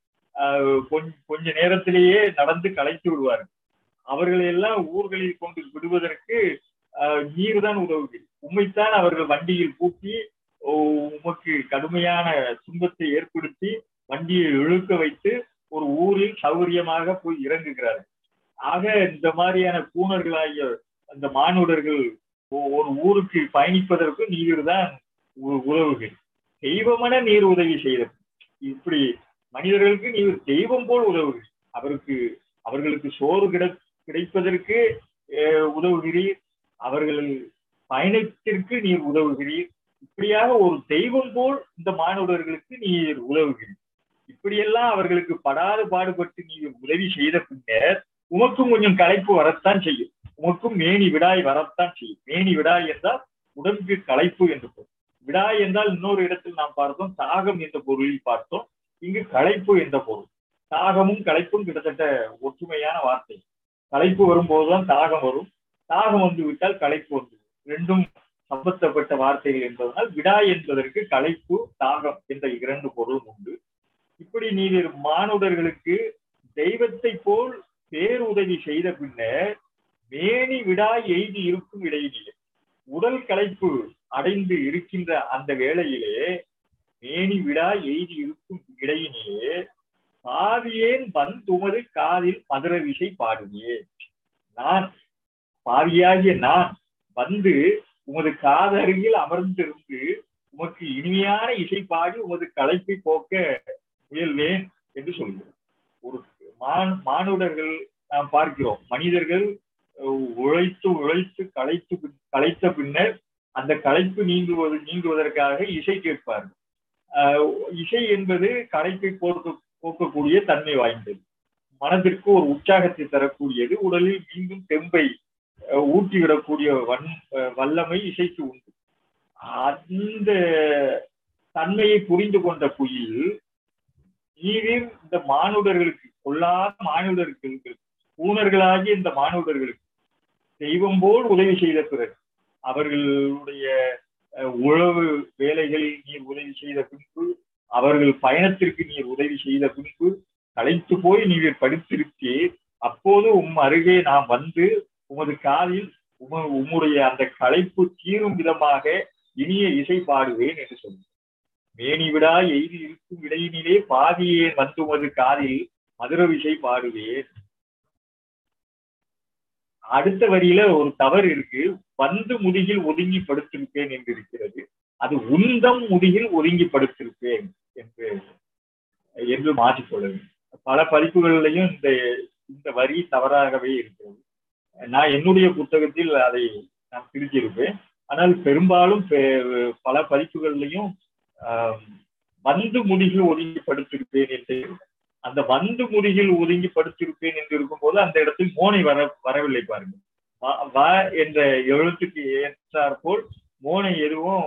கொஞ்ச நேரத்திலேயே நடந்து களைத்து விடுவார்கள். அவர்களை எல்லாம் ஊர்களில் கொண்டு விடுவதற்கு நீர் தான் உதவுகிறது. உண்மைத்தான் அவர்கள் வண்டியில் பூட்டி உமக்கு கடுமையான துன்பத்தை ஏற்படுத்தி வண்டியை இழுக்க வைத்து ஒரு ஊரில் சௌகரியமாக போய் இறங்குகிறார்கள். ஆக இந்த மாதிரியான பூனர்களாகிய அந்த மானுடர்கள் ஒரு ஊருக்கு பயணிப்பதற்கு நீர் தான் உதவுகிறது. தெய்வமென நீர் உதவி செய்த இப்படி மனிதர்களுக்கு நீர் தெய்வம் போல் உதவுகிறீர். அவர்களுக்கு சோறு கிடைப்பதற்கு உதவுகிறீர், அவர்கள் பயணத்திற்கு நீர் உதவுகிறீர். இப்படியாக ஒரு தெய்வம் போல் இந்த மானுடர்களுக்கு நீர் உதவுகிறீர். இப்படியெல்லாம் அவர்களுக்கு படாது பாடுபட்டு நீர் உதவி செய்த பின்னர் உமக்கும் கொஞ்சம் களைப்பு வரத்தான் செய்யும். உமக்கும் மேனி விடாய் வரத்தான் செய்யும். மேனி விடாய் என்றால் உடம்புக்கு களைப்பு என்று பொருள். விடாய் என்றால் இன்னொரு இடத்தில் நாம் பார்த்தோம், தாகம் என்ற பொருளில் பார்த்தோம். இங்கு களைப்பு என்ற பொருள். தாகமும் களைப்பும் கிட்டத்தட்ட ஒற்றுமையான வார்த்தை. களைப்பு வரும்போதுதான் தாகம் வரும், தாகம் வந்து விட்டால் களைப்பு வந்து, ரெண்டும் சம்பந்தப்பட்ட வார்த்தைகள் என்பதனால் விடாய் என்பதற்கு களைப்பு தாகம் என்ற இரண்டு பொருளும் உண்டு. இப்படி நீர் மானுடர்களுக்கு தெய்வத்தை போல் பேருதவி செய்த பின்னர் மேனி விடாய் எய்தி இருக்கும் இடையிலே, உடல் களைப்பு அடைந்து இருக்கின்ற அந்த வேளையிலே மேனி விடாய் எய்தி இருக்கும் இடையிலே பாவியேன் வந்துமது காதில் மதுர விசை பாடுவே. நான் பாவியாகிய நான் வந்து உமது காதருகில் அமர்ந்திருந்து உமக்கு இனிமையான இசை பாடி உமது களைப்பை போக்க முயல்வேன் என்று சொல்கிறேன். ஒரு மானுடர்கள் நாம் பார்க்கிறோம், மனிதர்கள் உழைத்து களைத்த பின்னர் அந்த களைப்பு நீங்குவதற்காக இசை கேட்பார்கள். இசை என்பது களைப்பை போக்கக்கூடிய தன்மை வாய்ந்தது, மனதிற்கு ஒரு உற்சாகத்தை தரக்கூடியது, உடலில் மீண்டும் தெம்பை ஊட்டிவிடக்கூடிய வல்லமை இசைக்கு உண்டு. அந்த தன்மையை புரிந்து கொண்ட குயில் நீரில் இந்த மானுடர்களுக்கு, கொள்ளாத மானுடர்களுக்கு, பூனர்களாகிய இந்த மானுடர்களுக்கு தெய்வம் போல் உதவி செய்த பிறகு, அவர்களுடைய உழவு வேலைகளில் நீர் உதவி செய்த பின்பு, அவர்கள் பயணத்திற்கு நீர் உதவி செய்த பின்பு களைத்து போய் நீர் படுத்திருக்கீர். அப்போது அருகே நாம் வந்து உமது காதில் உம்முடைய அந்த களைப்பு தீரும் விதமாக இனிய இசை பாடுவேன் என்று சொல்லுவேன். மேனி விடா எய்தி இருக்கும் இடையினிலே பாதியே வந்து உமது காதில் மதுர விசை பாடுவேன். அடுத்த வரியில ஒரு தவறு இருக்கு. வந்து முதுகில் ஒதுங்கி படுத்திருப்பேன் என்று இருக்கிறது. அது உந்தம் முதுகில் ஒதுங்கி படுத்திருப்பேன் என்று மாற்றிக்கொள்ள வேண்டும். பல பதிப்புகளிலையும் இந்த வரி தவறாகவே இருக்கிறது. நான் என்னுடைய புத்தகத்தில் அதை நான் திருத்தியிருப்பேன். ஆனால் பெரும்பாலும் பல பதிப்புகளிலையும் வந்து முதுகில் ஒதுங்கி படுத்திருப்பேன் என்று, அந்த வந்து முதுகில் ஒதுங்கி படுத்திருப்பேன் என்று இருக்கும்போது அந்த இடத்தில் மோனை வரவில்லை பாருங்கள். வ என்ற எழுத்துக்கு ஏற்றாற்போல் மோனை எதுவும்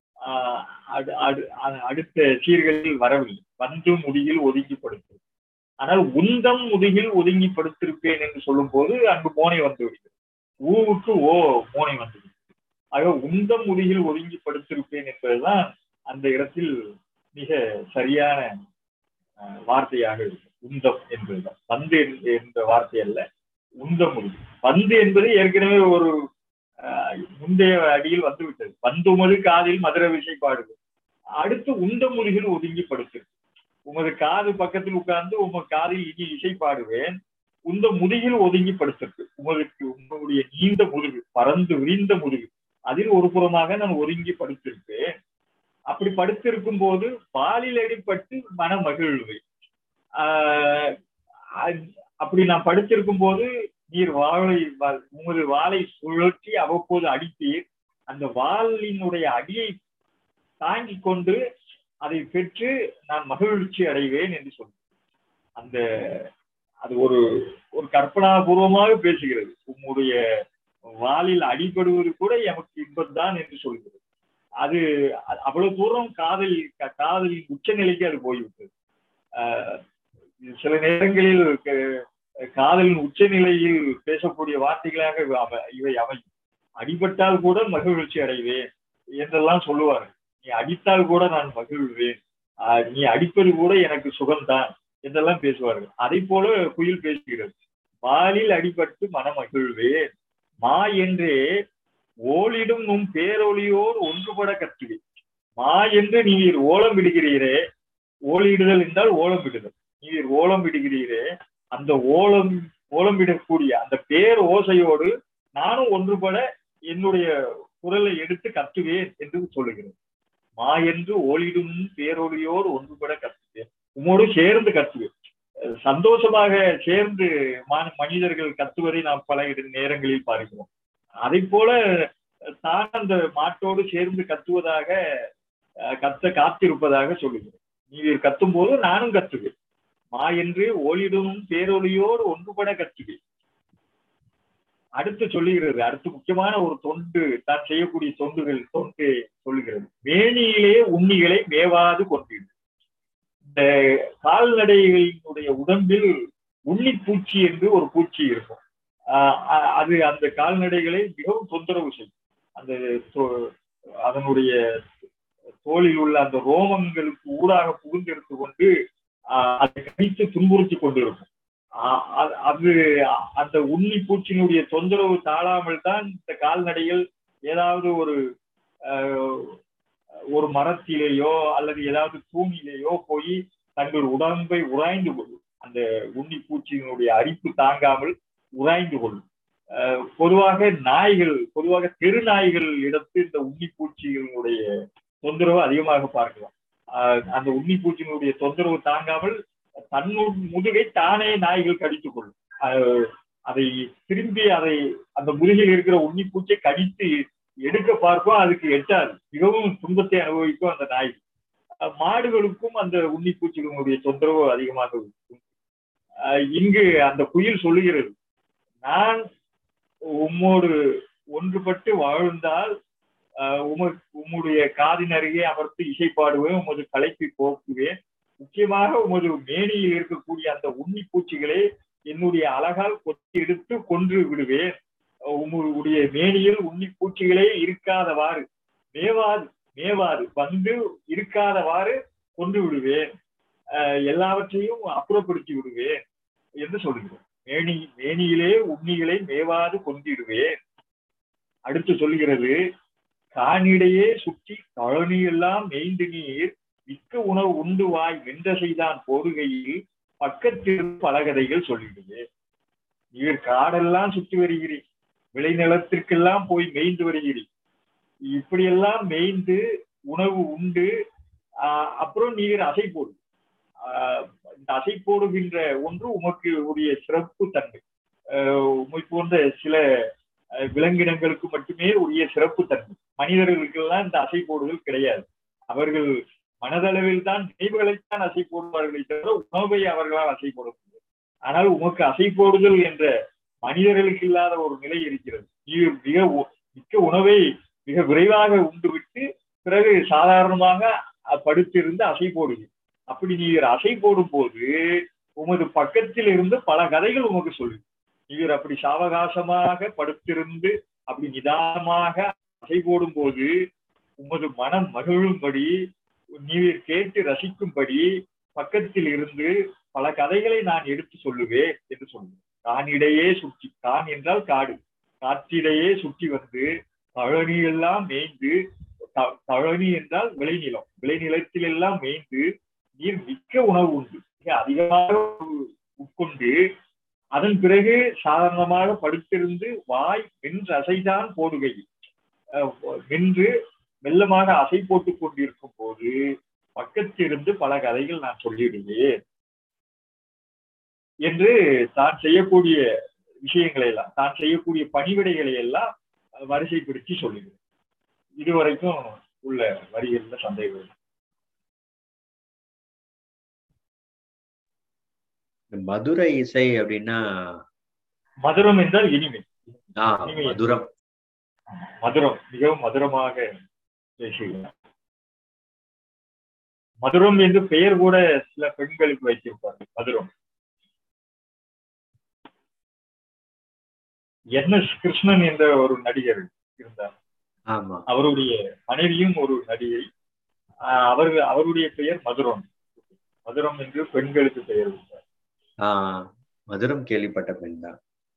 அடுத்த சீர்களில் வரவில்லை. வந்து முதுகில் ஒதுங்கி படுத்திருப்பேன். ஆனால் உந்தம் முதுகில் ஒதுங்கி படுத்திருப்பேன் என்று சொல்லும் போது அங்கு மோனை வந்து விடுகிறது. ஊவுக்கு ஓ மோனை வந்து விடுகிறது. ஆக உந்தம் முதுகில் ஒதுங்கி படுத்திருப்பேன் என்பதுதான் அந்த இடத்தில் மிக சரியான வார்த்தையாக இருக்கும். உந்தம் என்பதுதான். பந்து என்ற வார்த்தை அல்ல, உந்த முருகு. பந்து என்பது ஏற்கனவே ஒரு முந்தைய அடியில் வந்துவிட்டது. பந்துமது காதில் மதுர விசை பாடுது. அடுத்து உந்த முருகில் ஒதுங்கி படுத்திருக்கு. உமது காது பக்கத்தில் உட்கார்ந்து உமது காதில் இனி இசை பாடுவேன், உந்த முதுகில் ஒதுங்கி படுத்திருக்கு. உங்களுடைய நீண்ட முதுகு, பறந்து விரிந்த முதுகு, அதில் ஒரு புறமாக நான் ஒதுங்கி படுத்திருப்பேன். அப்படி படுத்திருக்கும் போது பாலில் அடிப்பட்டு மன மகிழ்வேன். அப்படி நான் படுத்திருக்கும் போது நீர் உமது வாளை சுழற்றி அவ்வப்போது அடித்தீர். அந்த வாளினுடைய அடியை தாங்கி கொண்டு அதை பெற்று நான் மகிழ்ச்சி அடைவேன் என்று சொல்றேன். அது ஒரு கற்பனாபூர்வமாக பேசுகிறது. உம்முடைய வாளில் அடிபடுவது கூட எமக்கு இன்பம்தான் என்று சொல்கிறது. அது அவ்வளவு தூரம் காதலின் உச்சநிலைக்கு அது போய்விட்டது. சில நேரங்களில் காதலின் உச்சநிலையில் பேசக்கூடிய வார்த்தைகளாக இவை அமையும். அடிபட்டால் கூட மகிழ்ச்சி அடைவேன் என்றெல்லாம் சொல்லுவார்கள். நீ அடித்தால் கூட நான் மகிழ்வேன், நீ அடிப்பது கூட எனக்கு சுகம்தான் என்றெல்லாம் பேசுவார்கள். அதை போல குயில் பேசுகிறது. வாளில் அடிபட்டு மன மகிழ்வேன், மா என்றே ஓலிடும் நும் பேரொலியோர் ஒன்றுபட கற்றுவேன். மா என்று நீர் ஓலம் விடுகிறீரே, ஓலிடுதல் என்றால் ஓலம் விடுதல். நீர் ஓலம் விடுகிறீரே, அந்த ஓலம் விடக்கூடிய அந்த பேர் ஓசையோடு நானும் ஒன்றுபட என்னுடைய குரலை எடுத்து கற்றுவேன் என்று சொல்லுகிறேன். மா என்று ஓலிடும் பேரொலியோடு ஒன்றுபட கற்றுவேன், உம்மோடு சேர்ந்து கற்றுவேன். சந்தோஷமாக சேர்ந்து மனிதர்கள் கத்துவதை நாம் பல நேரங்களில் பார்க்கிறோம். அதை போல தான் அந்த மாட்டோடு சேர்ந்து கத்துவதாக காத்திருப்பதாக சொல்லுகிறேன். நீர் கத்தும் போது நானும் கத்துவேன். மா என்று ஓலிடும் பேரொலியோடு ஒன்றுபட கற்றுவேன். அடுத்து சொல்லுகிறது, அடுத்து முக்கியமான ஒரு தொண்டு, தான் செய்யக்கூடிய தொண்டு சொல்லுகிறது. மேனியிலே உண்ணிகளை மேவாது கொண்டிரு. இந்த கால்நடைகளினுடைய உடம்பில் உண்ணி பூச்சி என்று ஒரு பூச்சி இருக்கும். அது அந்த கால்நடைகளை மிகவும் தொந்தரவு செய்யும். அதனுடைய தோலில் உள்ள அந்த ரோமங்களுக்கு ஊடாக புகுந்தெடுத்து கொண்டு அதை கடித்து துன்புறுத்தி கொண்டிருக்கும். அந்த உண்ணி பூச்சியினுடைய தொந்தரவு தாழாமல் தான் இந்த கால்நடைகள் ஏதாவது ஒரு மரத்திலேயோ அல்லது ஏதாவது தூணிலேயோ போய் தங்கள் உடம்பை உராய்ந்து கொள்ளும். அந்த உண்ணி பூச்சியினுடைய அரிப்பு தாங்காமல் உராய்ந்து கொள்ளும். பொதுவாக தெரு நாய்கள் இடத்து இந்த உண்ணி பூச்சிகளுடைய தொந்தரவு அதிகமாக பார்க்கலாம். அந்த உண்ணி பூச்சியினுடைய தொந்தரவு தாங்காமல் முதுகை தானே நாய்கள் கடித்துக் கொள்ளும். அதை திரும்பி அந்த முதுகில் இருக்கிற உண்ணி பூச்சியை கடித்து எடுக்க பார்க்கும், அதுக்கு எட்டாது. மிகவும் துன்பத்தை அனுபவிக்கும் அந்த நாய். மாடுகளுக்கும் அந்த உண்ணி பூச்சிகளுடைய தொந்தரவு அதிகமாக இருக்கும். இங்கு அந்த குயில் சொல்லுகிறது, நான் உம்மோடு ஒன்றுபட்டு வாழ்ந்தால் உம்முடைய காதின் அருகே அமர்த்து இசை பாடுவேன், உமது களைப்பை போக்குவேன். முக்கியமாக உமது மேனியில் இருக்கக்கூடிய அந்த உண்ணி பூச்சிகளை என்னுடைய அழகால் கொத்தி எடுத்து கொன்று விடுவேன். உங்களுடைய மேனியில் உண்ணி பூச்சிகளே இருக்காதவாறு மேவாது வந்து இருக்காதவாறு கொண்டு விடுவேன், எல்லாவற்றையும் அப்புறப்படுத்தி விடுவேன் என்று சொல்லுகிறேன். மேனியிலே உண்ணிகளை மேவாது கொண்டிடுவேன். அடுத்து சொல்லுகிறது, காணிடையே சுற்றி கழனியெல்லாம் மேய்ந்து நீர் மிக்க உணவு உண்டு வாய் வென்ற செய்தான் போடுகையில் பக்கத்தில் பலகதைகள் சொல்லிடுவேன். நீர் காடெல்லாம் சுற்றி வருகிறீர், விளைநிலத்திற்கெல்லாம் போய் மேய்ந்து வருகிறீர். இப்படியெல்லாம் மேய்ந்து உணவு உண்டு, அப்புறம் நீர் அசை போடு. இந்த அசை போடுகின்ற ஒன்று உமக்கு உரிய சிறப்பு தன்மை. உமை போன்ற சில விலங்கினங்களுக்கு மட்டுமே உரிய சிறப்பு தன்மை. மனிதர்களுக்கெல்லாம் இந்த அசை போடுதல் கிடையாது. அவர்கள் மனதளவில் தான் நினைவுகளைத்தான் அசை போடுவார்களே தவிர உணவை அவர்களால் அசை போட முடியாது. ஆனால் உமக்கு அசை போடுதல் என்ற மனிதர்களுக்கு இல்லாத ஒரு நிலை இருக்கிறது. நீர் மிக்க உணவை மிக விரைவாக உண்டுவிட்டு பிறகு சாதாரணமாக படுத்திருந்து அசை போடுவீர். அப்படி நீர் அசை போடும் போது உமது பக்கத்தில் இருந்து பல கதைகள் உமக்கு சொல்லு. நீர் அப்படி சாவகாசமாக படுத்திருந்து அப்படி நிதானமாக அசை போடும் போது உமது மனம் மகிழும்படி, நீர் கேட்டு ரசிக்கும்படி பக்கத்தில் இருந்து பல கதைகளை நான் எடுத்து சொல்லுவேன் என்று சொல்லுவேன். கானிடையே சுற்றி, கான் என்றால் காடு, காற்றிடையே சுற்றி வந்து பழனி எல்லாம் மேய்ந்து, பழனி என்றால் விளைநிலம், விளைநிலத்தில் எல்லாம் மேய்ந்து நீர் மிக்க உணவு உண்டு, மிக அதிகமாக உட்கொண்டு அதன் பிறகு சாதாரணமாக படுத்திருந்து வாய் வென்று அசைதான் போடுகையில் வென்று மெல்லமாக அசை போட்டுக் கொண்டிருக்கும் போது பக்கத்திலிருந்து பல கதைகள் நான் சொல்லிவிடுவேன் என்று தான் செய்யக்கூடிய விஷயங்களை எல்லாம், தான் செய்யக்கூடிய பணிவிடைகளை எல்லாம் வரிசைப்படுத்தி சொல்லுகிறேன். இதுவரைக்கும் உள்ள வரிகள்ல சந்தேகம். மதுரை இசை அப்படின்னா மதுரம் என்றால் இனிமை. மதுரம், மதுரம் மிகவும் மதுரமாக பேசுகிறார். மதுரம் என்று பெயர் கூட சில பெண்களுக்கு வைத்திருப்பார்கள். மதுரம். என்.எஸ். கிருஷ்ணன் என்ற ஒரு நடிகர் இருந்தார். அவருடைய மனைவியும் ஒரு நடிகை. அவருடைய பெயர் மதுரம். மதுரம் என்று பெண்களுக்கு பெயர் வைத்தார். மதுரம் கேள்விப்பட்ட பெண் தான்.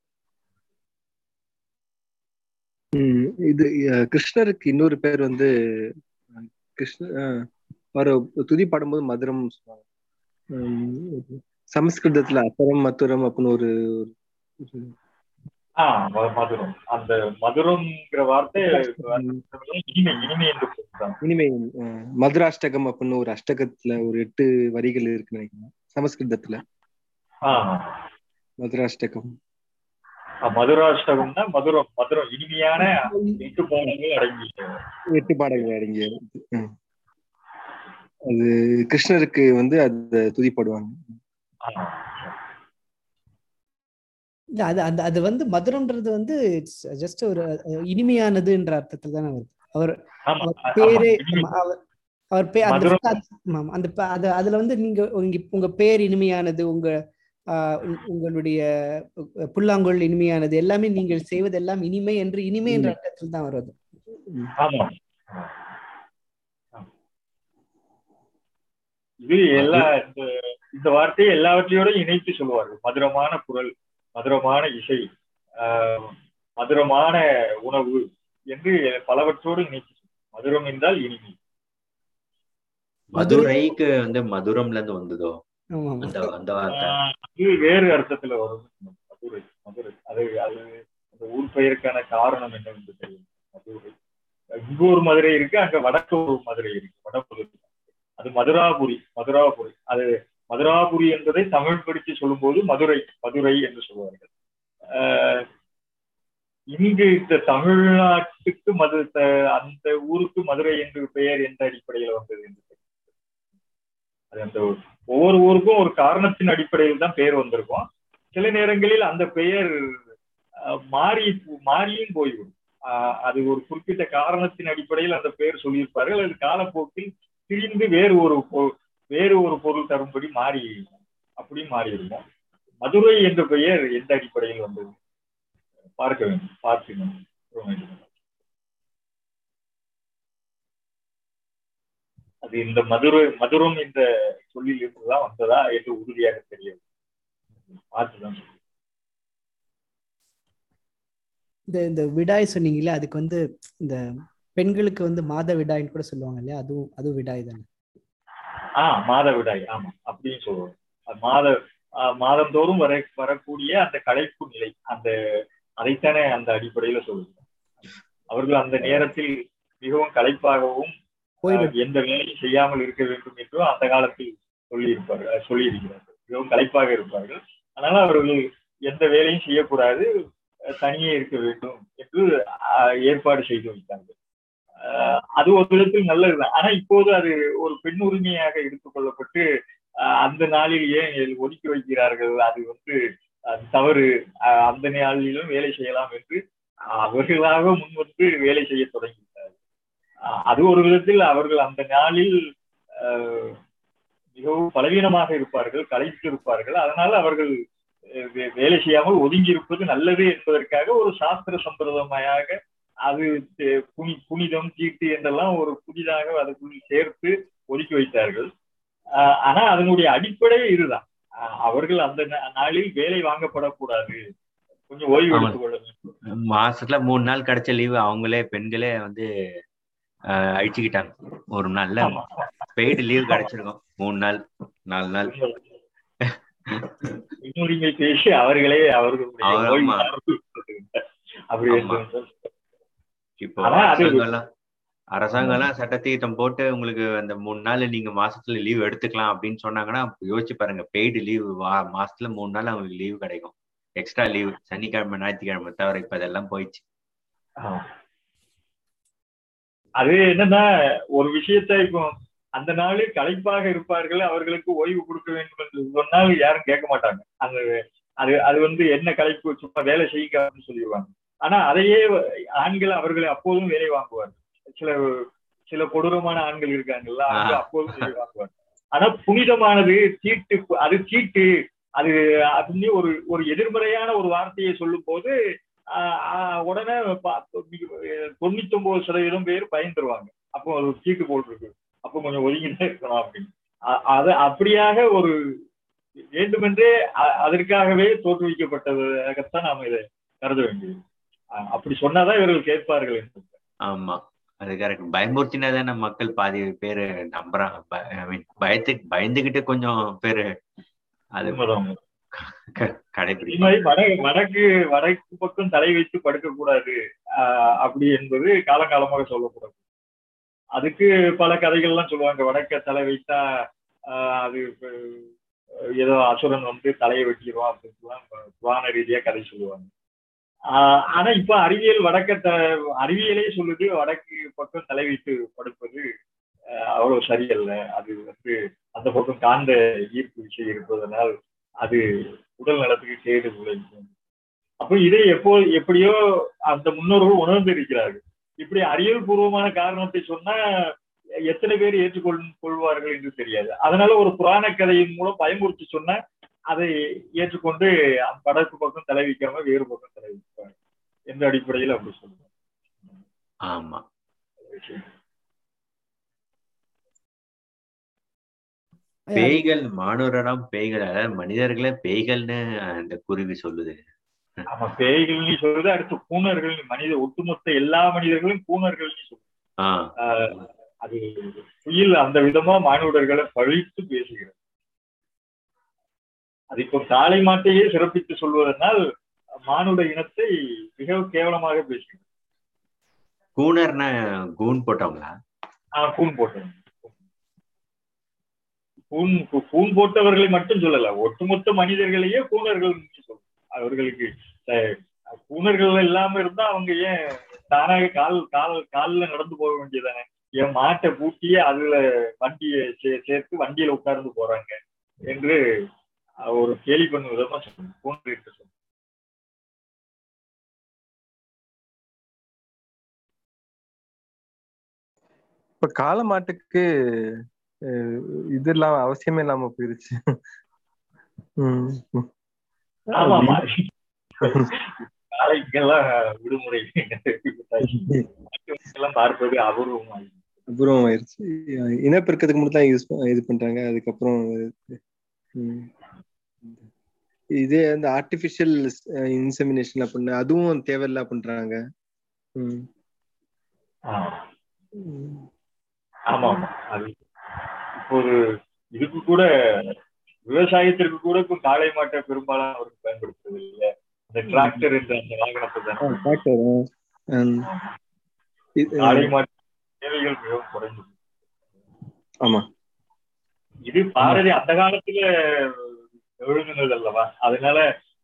இது கிருஷ்ணருக்கு இன்னொரு பேர் வந்து அவர் துதி பாடும்போது மதுரம் சொல்லுவாங்க. சமஸ்கிருதத்துல அசரம் மதுரம் அப்படின்னு ஒரு மதுரம். அந்த மதுரம்ங்கிற வார்த்தை இனிமை, இனிமை என்று இனிமை. மதுராஷ்டகம் அப்படின்னு ஒரு அஷ்டகத்துல ஒரு 8 வரிகள் இருக்குன்னு நினைக்கிறேன் சமஸ்கிருதத்துல. மதுராஷ்டகம். மதுராஷ்டகம்னா மதுரம், மதுரம் இனிமையான 8 பாடல்கள் அடங்கிய. அது கிருஷ்ணருக்கு வந்து அத துதிப்படுவாங்க. அது வந்து மதுரம்ன்றது வந்து ஜஸ்ட் ஒரு இனிமையானதுன்ற அர்த்தத்துல தானே வருது. அவர் பேரே அதுல வந்து நீங்க உங்க பேர் இனிமையானது, உங்களுடைய புல்லாங்குழல் இனிமையானது, எல்லாமே நீங்கள் செய்வதெல்லாம் இனிமை என்று இனிமை என்ற அர்த்தத்தில் தான் வருது. இது இந்த வார்த்தையை எல்லாவற்றையோட இணைத்து சொல்லுவார்கள். மதுரமான குரல், மதுரமான இசை, மதுரமான உணவு என்று பலவற்றோடு இணைத்து. மதுரம் என்றால் இனிமை. மதுரைக்கு வந்து மதுரம்ல இருந்து வந்ததோ அந்த வார்த்தை? இது வேறு அர்த்தத்துல வரும். மதுரை, மதுரை அது அந்த ஊர் பெயருக்கான காரணம் என்னவென்று தெரியும். மதுரை, இங்க ஒரு மதுரை இருக்கு, அங்க வடக்கு ஒரு மதுரை இருக்கு, வடபகுதி. அது மதுராபுரி. மதுராபுரி, அது மதுராபுரி என்பதை தமிழ் படித்து சொல்லும் போது மதுரை, மதுரை என்று சொல்வார்கள். இங்கு இந்த தமிழ்நாட்டுக்கு அந்த ஊருக்கு மதுரை என்று பெயர் எந்த அடிப்படையில் வந்தது என்று அது அந்த ஒவ்வொரு ஊருக்கும் ஒரு காரணத்தின் அடிப்படையில் தான் பெயர் வந்திருக்கும். சில நேரங்களில் அந்த பெயர் மாறியும் போய்விடும். அது ஒரு குறிப்பிட்ட காரணத்தின் அடிப்படையில் அந்த பெயர் சொல்லியிருப்பார்கள். அது காலப்போக்கில் திரிந்து வேறு ஒரு பொருள் தரும்படி அப்படி மாறியிருக்கும். மதுரை என்ற பெயர் எந்த அடிப்படையில் வந்தது பார்க்க வேண்டும், பார்க்கணும். அது இந்த மதுரம் என்ற சொல்லில் இருந்துதான் வந்ததா என்று உறுதியாக தெரியும். பார்த்துதான் இந்த விடாய் சொன்னீங்களே, அதுக்கு வந்து இந்த பெண்களுக்கு வந்து மாத விடாய்ன்னு கூட சொல்லுவாங்க இல்லையா? அதுவும் விடாய் தானே? மாத விடாய். ஆமா, அப்படின்னு சொல்லுவாங்க. மாதந்தோறும் வரக்கூடிய அந்த களைப்பு நிலை, அதைத்தானே அந்த அடிப்படையில சொல்லுவாங்க. அவர்கள் அந்த நேரத்தில் மிகவும் களைப்பாகவும் எந்த வேலையும் செய்யாமல் இருக்க வேண்டும் என்றும் அந்த காலத்தில் சொல்லியிருக்கிறார்கள். மிகவும் களைப்பாக இருப்பார்கள். அதனால அவர்கள் எந்த வேலையும் செய்யக்கூடாது, தனியே இருக்க வேண்டும் என்று ஏற்பாடு செய்து வைத்தார்கள். அது ஒரு விதத்தில் நல்லதுதான். ஆனா இப்போது அது ஒரு பெண் உரிமையாக எடுத்துக் கொள்ளப்பட்டு அந்த நாளில் ஏன் ஒதுக்கி வைக்கிறார்கள், அது வந்து தவறு, அந்த நாளிலும் வேலை செய்யலாம் என்று அவர்களாக முன்வந்து வேலை செய்ய தொடங்கிவிட்டார்கள். அது ஒரு விதத்தில் அவர்கள் அந்த நாளில் மிகவும் பலவீனமாக இருப்பார்கள், களைத்து இருப்பார்கள். அதனால அவர்கள் வேலை செய்யாமல் ஒதுங்கி இருப்பது நல்லது என்பதற்காக ஒரு சாஸ்திர சம்பிரதாயமாக அது புனிதம் தீட்டு என்றெல்லாம் ஒரு புதிதாக அதுக்குள் சேர்த்து ஒதுக்கி வைத்தார்கள். ஆனா அதனுடைய அடிப்படை இதுதான். அவர்கள் அந்த நாளில் வேலை வாங்கப்படக்கூடாது, கொஞ்சம் ஓய்வு எடுத்துக் கொள்ள வேண்டும். மாசத்துல 3 நாள் கிடைச்ச லீவு அவங்களே பெண்களே வந்து அழிச்சுக்கிட்டாங்க. ஒரு நல்ல பெய்டு லீவ் கிடைச்சிருக்கும் 3 நாள் 4 நாள். இன்னொரு பேசி அவர்களே அவர்களுடைய அப்படி. இப்போ அரசாங்கம் எல்லாம் சட்டத்தீட்டம் போட்டு உங்களுக்கு அந்த 3 நாள் நீங்க மாசத்துல லீவ் எடுத்துக்கலாம் அப்படின்னு சொன்னாங்கன்னா யோசிச்சு பாருங்க. பெய்டு லீவ் மாசத்துல 3 நாள் அவங்களுக்கு லீவு கிடைக்கும். எக்ஸ்ட்ரா லீவ் சனிக்கிழமை ஞாயிற்றுக்கிழமை தவிர இப்ப அதெல்லாம் போயிடுச்சு. அது என்னன்னா ஒரு விஷயத்த இப்போ அந்த நாளில் களைப்பாக இருப்பார்கள், அவர்களுக்கு ஓய்வு கொடுக்க வேண்டும் என்று சொன்னால் யாரும் கேட்க மாட்டாங்க. அந்த அது வந்து என்ன களைப்பு, சும்மா வேலை செய்யுங்க சொல்லிடுவாங்க. ஆனா அதையே ஆண்கள் அவர்களை அப்போதும் வேலை வாங்குவார்கள். சில கொடூரமான ஆண்கள் இருக்காங்கல்ல, அவங்க அப்போதும் வேலை வாங்குவார்கள். ஆனா புனிதமானது சீட்டு, அது சீட்டு அது அப்படின்னு ஒரு எதிர்மறையான ஒரு வார்த்தையை சொல்லும் போது உடனே 99% பேர் பயந்துருவாங்க. அப்போ அது சீட்டு போட்டிருக்கு, அப்போ கொஞ்சம் ஒதுங்கிதான் இருக்கணும் அப்படின்னு. அது அப்படியாக ஒரு வேண்டுமென்றே அதற்காகவே தோற்றுவிக்கப்பட்டதாகத்தான் நாம இதை கருத வேண்டியது. அப்படி சொன்னாதான் இவர்கள் கேட்பார்கள் என்று. ஆமா, அது கரெக்ட். பயமுறுத்தினாதானே மக்கள் பாதி பேரு நம்புறாங்க. பயந்துகிட்டு கொஞ்சம் பேரு அது வடக்கு பக்கம் தலை வைத்து படுக்க கூடாது அப்படி என்பது காலங்காலமாக சொல்லக்கூடாது. அதுக்கு பல கதைகள்லாம் சொல்லுவாங்க. வடக்க தலை வைத்தா அது ஏதோ அசுரன் வந்து தலையை வெட்டிடுவான் அப்படின்னு புராண ரீதியா கதை சொல்லுவாங்க. ஆனா இப்ப அறிவியலே சொல்லுது வடக்கு பக்கம் தலை வைத்து படுப்பது அவ்வளவு சரியல்ல. அது வந்து அந்த பக்கம் காந்த ஈர்ப்பு விசை இருப்பதனால் அது உடல் நலத்துக்கு கேடு விளைவிக்கும். அப்போ இதை எப்படியோ அந்த முன்னோர்கள் உணர்ந்திருக்கிறார்கள். இப்படி அறிவியல் பூர்வமான காரணத்தை சொன்னா எத்தனை பேர் ஏற்றுக்கொள்வார்கள் என்று தெரியாது. அதனால ஒரு புராண கதையின் மூலம் பயமுறுத்தி சொன்னா அதை ஏற்றுக்கொண்டு வடக்கு பக்கம் தலை வைக்காம வேறு பக்கம் தலை வைப்பாங்க என்ற அடிப்படையில் அப்படி சொல்லுவாங்க. ஆமா, பேய்கள் மானுடராம் பேய்கள், அதாவது மனிதர்களே பேய்கள்னு அந்த குருவி சொல்லுது. ஆமா, பேய்கள்னு சொல்லுது. அடுத்து பூனர்கள், ஒட்டுமொத்த எல்லா மனிதர்களும் பூனர்கள்னு சொல்லுது. அது புயல் அந்த விதமா மானுடர்களை பழித்து பேசுகிறது. அது இப்போ காளை மாட்டையே சிறப்பித்து சொல்வதனால் மானுட இனத்தை மிக கேவலமாக பேசுகிறது. கூனர்னா கூன் போட்டவங்களா? கூன் போட்டவங்க. கூன் போட்டவர்களை மட்டும் சொல்லல, ஒட்டுமொத்த மனிதர்களையே கூனர்கள் சொல்லுவோம். அவர்களுக்கு கூனர்கள் இல்லாம இருந்தா அவங்க ஏன் தானாக காலில் நடந்து போக வேண்டியதானே? என் மாட்டை பூட்டியே அதுல வண்டியை சேர்த்து வண்டியில உட்கார்ந்து போறாங்க என்று ஒரு கேலி பண்ணும் விதமா சொல்லுவோம். இப்ப காளை மாட்டுக்கு இதெல்லாம் அவசியமே இல்லாம போயிருச்சு. காளைக்கெல்லாம் விடுமுறை எல்லாம் பார்ப்பது அபூர்வமாயிருச்சு. இனப்பெருக்கத்துக்கு மட்டும் தான் இது பண்றாங்க. அதுக்கப்புறம் இதே அந்த ஆர்டிபிஷியல் இன்செமினேஷன் பண்ண அதுவும் தேவையில்லா பண்றாங்க. ஆமா, அது இப்போது இதுக்கு கூட விவசாயத்திற்கு கூட இப்ப காளை மாட்டை பெரும்பாலும் அவருக்கு பயன்படுத்துறது இல்லை. அந்த டிராக்டர் என்ற அந்த வாகனத்தை தான் காளை மாட்டு தேவைகள் மிகவும் குறைந்தது. ஆமா, இது பாரதி அந்த காலத்துல எழுதுனது அல்லவா, அதனால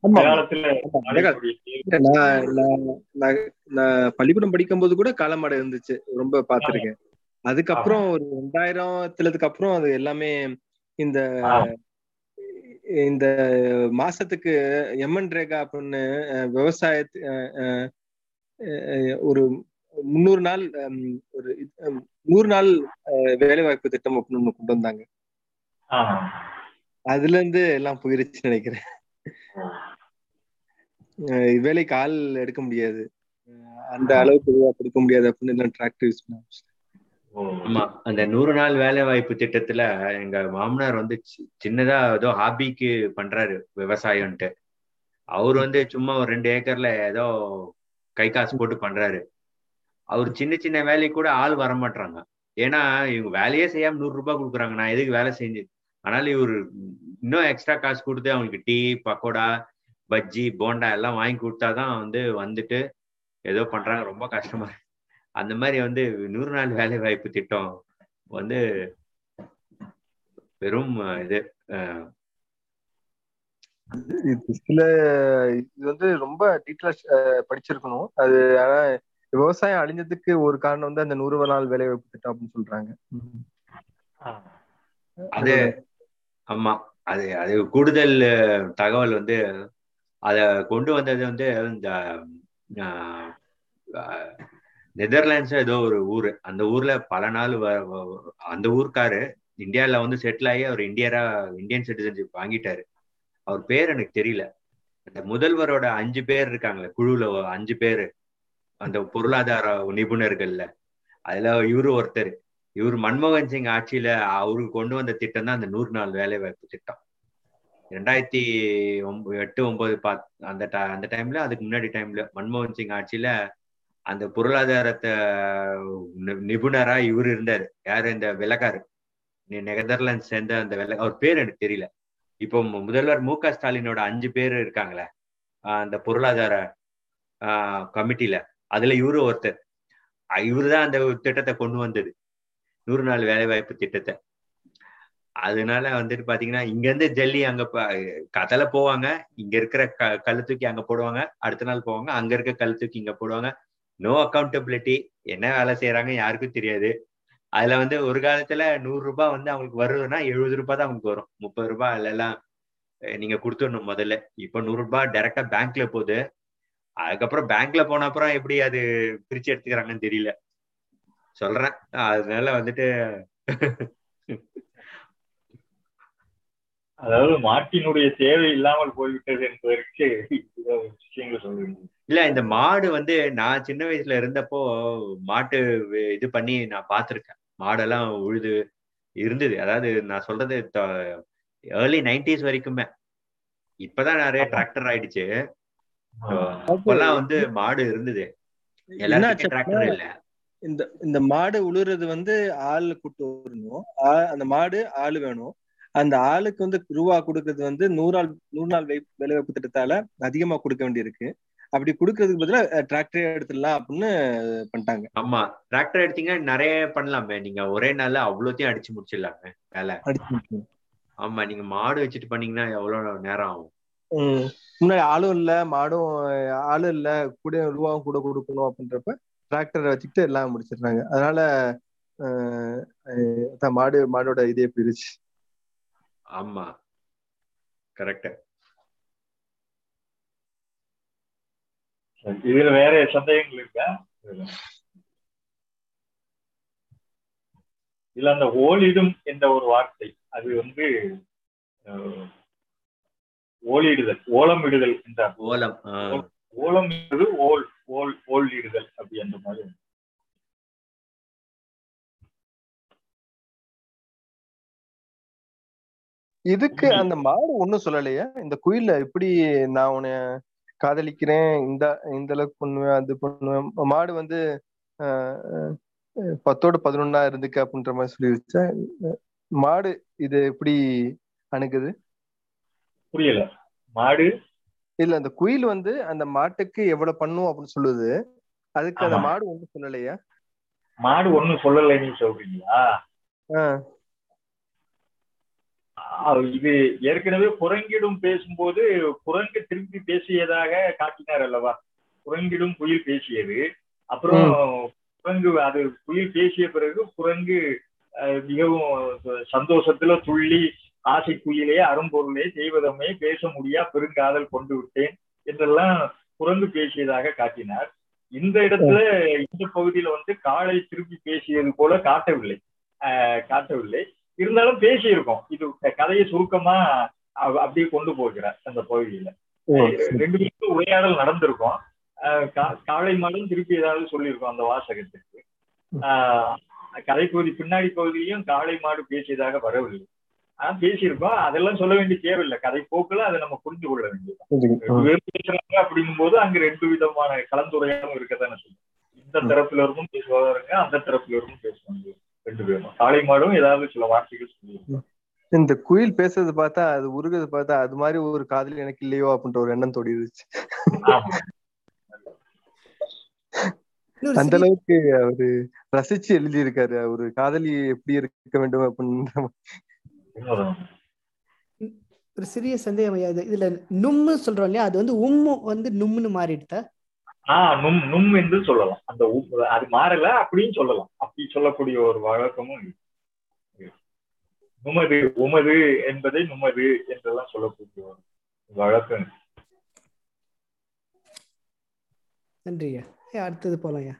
நான் பள்ளிக்கூடம் படிக்கும் போது கூட காளை மாடு இருந்துச்சு, ரொம்ப பாத்திருக்கேன். அதுக்கப்புறம் ஒரு 2000 அப்புறம் அது எல்லாமே இந்த மாசத்துக்கு எம்என் ரேகா அப்படின்னு ஒரு 300 நாள் ஒரு 100 நாள் வேலை வாய்ப்பு திட்டம் அப்படின்னு கொண்டு வந்தாங்க. அதுல இருந்து எல்லாம் போயிருச்சு நினைக்கிறேன். வேலைக்கு ஆள் எடுக்க முடியாது, அந்த அளவுக்கு கொடுக்க முடியாது அப்படின்னு எல்லாம் டிராக்டர் யூஸ் பண்ண. ஆமா, அந்த 100 நாள் வேலை வாய்ப்பு திட்டத்துல எங்க மாமனார் வந்து சின்னதா ஏதோ ஹாபிக்கு பண்றாரு விவசாயம்ட்டு. அவர் வந்து சும்மா ஒரு 2 ஏக்கர்ல ஏதோ கை காசு போட்டு பண்றாரு. அவர் சின்ன சின்ன வேலைக்கு கூட ஆள் வர மாட்டாங்க. ஏன்னா இவங்க வேலையே செய்யாம 100 ரூபாய் கொடுக்குறாங்க, நான் எதுக்கு வேலை செஞ்சு. ஆனாலும் இவர் இன்னும் எக்ஸ்ட்ரா காசு கொடுத்து அவங்களுக்கு டீ, பக்கோடா, பஜ்ஜி, போண்டா எல்லாம் வாங்கி கொடுத்தாதான் வந்துட்டு ஏதோ பண்றாங்க. ரொம்ப கஷ்டமா இருக்கு. அந்த மாதிரி வந்து 100 நாள் வேலை வாய்ப்பு திட்டம் வந்து வெறும் இது சில இது வந்து ரொம்ப டீட்டெயிலா படிச்சிருக்கணும் அது. ஆனா விவசாயம் அழிஞ்சதுக்கு ஒரு காரணம் வந்து அந்த 100 நாள் வேலை வாய்ப்பு திட்டம் அப்படின்னு சொல்றாங்க. அது ஆமா, அது அது கூடுதல் தகவல் வந்து அத கொண்டு வந்தது வந்து இந்த நெதர்லாண்ட்ஸ் ஏதோ ஒரு ஊரு. அந்த ஊர்ல பல நாள் அந்த ஊருக்காரு இந்தியால வந்து செட்டில் ஆகி அவர் இந்தியன் சிட்டிசன்ஷிப் வாங்கிட்டாரு. அவர் பேர் எனக்கு தெரியல. அந்த முதல்வரோட 5 பேர் இருக்காங்களே குழுல, 5 பேரு அந்த பொருளாதார நிபுணர்கள்ல, அதுல இவரு ஒருத்தர். இவர் மன்மோகன் சிங் ஆட்சியில அவருக்கு கொண்டு வந்த திட்டம் தான் அந்த 100 நாள் வேலை வாய்ப்பு திட்டம். 2008-9 அந்த டைம்ல, அதுக்கு முன்னாடி டைம்ல மன்மோகன் சிங் ஆட்சியில அந்த பொருளாதாரத்தை நிபுணரா இவர் இருந்தாரு. யாரு? இந்த வெள்ளக்காரு, நெதர்லாந்து சேர்ந்த அந்த அவர் பேர் எனக்கு தெரியல. இப்போ முதல்வர் மு க ஸ்டாலினோட 5 பேர் இருக்காங்களே அந்த பொருளாதார கமிட்டில, அதுல இவரு ஒருத்தர். இவருதான் அந்த திட்டத்தை கொண்டு வந்தது, 100 நாள் வேலை வாய்ப்பு திட்டத்தை. அதனால வந்துட்டு பாத்தீங்கன்னா இங்க இருந்து டெல்லி அங்க கதல போவாங்க, இங்க இருக்கிற கல்லு தூக்கி அங்க போடுவாங்க, அடுத்த நாள் போவாங்க, அங்க இருக்க கல் தூக்கி இங்க போடுவாங்க. நோ அக்கௌண்டபிலிட்டி, என்ன வேலை செய்யறாங்க யாருக்கும் தெரியாது. அதுல வந்து ஒரு காலத்துல 100 ரூபாய் வந்து அவங்களுக்கு வருதுன்னா 70 ரூபாய் தான் அவங்களுக்கு வரும். 30 ரூபாய் எல்லாம் நீங்க கொடுத்துடணும் முதல்ல. இப்ப 100 ரூபாய் டைரக்டா பேங்க்ல போகுது. அதுக்கப்புறம் பேங்க்ல போன அப்புறம் எப்படி அது பிரிச்சு எடுத்துக்கிறாங்கன்னு தெரியல, சொல்றேன். அதனால வந்துட்டு அதாவது மாட்டினுடைய தேவை இல்லாமல் போய்விட்டது என்பதற்கு விஷயங்கள் சொல்லுங்க. இல்ல, இந்த மாடு வந்து நான் சின்ன வயசுல இருந்தப்போ மாட்டு இது பண்ணி நான் பார்த்திருக்கேன். மாடெல்லாம் உழுது இருந்தது. அதாவது நான் சொல்றது ஏர்லி 90s வரைக்குமே. இப்பதான் நிறைய டிராக்டர் ஆயிடுச்சு. அப்பெல்லாம் வந்து மாடு இருந்தது, எல்லாருக்கும் டிராக்டர் இல்ல. இந்த மாடு உழுறது வந்து ஆள் கூட்டு வரணும், அந்த மாடு ஆளு வேணும். அந்த ஆளுக்கு வந்து ரூபா கொடுக்கறது வந்து 100 நாள் வேலை வாய்ப்பு திட்டத்தால அதிகமா கொடுக்க வேண்டியிருக்கு. அப்படி கொடுக்கறதுக்கு பதிலா டிராக்டரே எடுத்துடலாம் அப்படின்னு பண்ணிட்டாங்க. ஆமா, டிராக்டர் எடுத்தீங்கன்னா நிறைய பண்ணலாமே, நீங்க ஒரே நாள்ல அவ்வளோத்தையும் அடிச்சு முடிச்சிடலாமே வேலை. ஆமா, நீங்க மாடு வச்சுட்டு பண்ணீங்கன்னா எவ்வளவு நேரம் ஆகும்? முன்னாடி ஆளும் இல்ல, மாடும் ஆளும் இல்ல, கூட ரூபாவும் கூட கொடுக்கணும் அப்படின்றப்ப டிராக்டரை வச்சுக்கிட்டு எல்லாம் முடிச்சிடுறாங்க. அதனால மாடோட இதே போயிருச்சு. ஆமா, கரெக்ட். இதுல வேற சந்தேகங்கள் இருக்கா? இதுல அந்த ஓலிடும் என்ற ஒரு வார்த்தை, அது வந்து ஓலிடுதல், ஓலமிடுதல் என்றார். ஓலம் என்பது ஓலிடுதல் அப்படி அந்த மாதிரி. இதுக்கு அந்த மாடு ஒண்ணும் சொல்லலையா? இந்த குயில இப்படி நான் உன்னை காதலிக்கிறேன், இந்த அளவுக்கு பண்ணுவேன், அது பண்ணுவேன், மாடு வந்து 10ஓட 11 இருந்துக்க அப்படின்ற மாதிரி சொல்லிருச்சா? மாடு இது எப்படி அணுகுது? புரியல. மாடு இல்ல, அந்த குயில் வந்து அந்த மாட்டுக்கு எவ்வளவு பண்ணும் அப்படின்னு சொல்லுது. அதுக்கு அந்த மாடு ஒண்ணும் சொல்லலையா? மாடு ஒண்ணும் சொல்லலைன்னு சொல்றீங்களா? இது ஏற்கனவே குரங்கிடும் பேசும்போது குரங்கு திருப்பி பேசியதாக காட்டினார் அல்லவா? குரங்கிடும் குயில் பேசியது. அப்புறம் குரங்கு அது குயில் பேசிய பிறகு குரங்கு மிகவும் சந்தோஷத்துல துள்ளி, ஆசை குயிலே அரும்பொருளே செய்வதமே பேச முடியா பெருங்காதல் கொண்டு விட்டேன் என்றெல்லாம் குரங்கு பேசியதாக காட்டினார். இந்த இடத்துல இந்த பகுதியில வந்து காளை திருப்பி பேசியது போல காட்டவில்லை. இருந்தாலும் பேசியிருக்கோம். இது கதையை சுருக்கமா அப்படியே கொண்டு போகிறார் அந்த பகுதியில. 2 பேருக்கும் உரையாடல் நடந்திருக்கும். காளை மாடும் திருப்பி ஏதாவது சொல்லியிருக்கோம் அந்த வாசகத்துக்கு. கதைப்பகுதி பின்னாடி பகுதியிலையும் காளை மாடு பேசியதாக வரவில்லை. ஆனா பேசியிருக்கோம். அதெல்லாம் சொல்ல வேண்டிய தேவையில்லை. கதை போக்குல அதை நம்ம புரிந்து கொள்ள வேண்டியது. பேசுறாங்க அப்படிங்கும் போது அங்க 2 விதமான கலந்துரையாடலும் இருக்கத்தானே சொல்லுவோம். இந்த தரப்புல இருந்தும் பேசுவாங்க, அந்த தரப்புல இருந்தும் பேசுவாங்க. 2 பேரும் காளை மாடும் ஏதாவது சில வார்த்தைகள் சொல்லுவாங்க. இந்த குயில் பேசுறது பார்த்தா, அது உருகிறது பார்த்தா, அது மாதிரி ஒரு காதல் எனக்கு இல்லையோ அப்படின்ற ஒரு எண்ணம் தோடிடுச்சு. அந்த அளவுக்கு அவரு ரசிச்சு எழுதியிருக்காரு. அவரு காதலி எப்படி இருக்க வேண்டும் அப்படின்ற ஒரு சிறிய சந்தேகம். இதுல நும்மு சொல்றோம் இல்லையா, அது வந்து உம்மு வந்து நும்னு மாறிடுதா? நும் என்று சொல்லலாம். அந்த அது மாறல அப்படின்னு சொல்லலாம். அப்படி சொல்லக்கூடிய ஒரு வழக்கமும் நுமது உமது என்பதை நுமது என்றெல்லாம் சொல்லக்கூடிய ஒரு வழக்கம். நன்றியா. அடுத்தது போலாம்.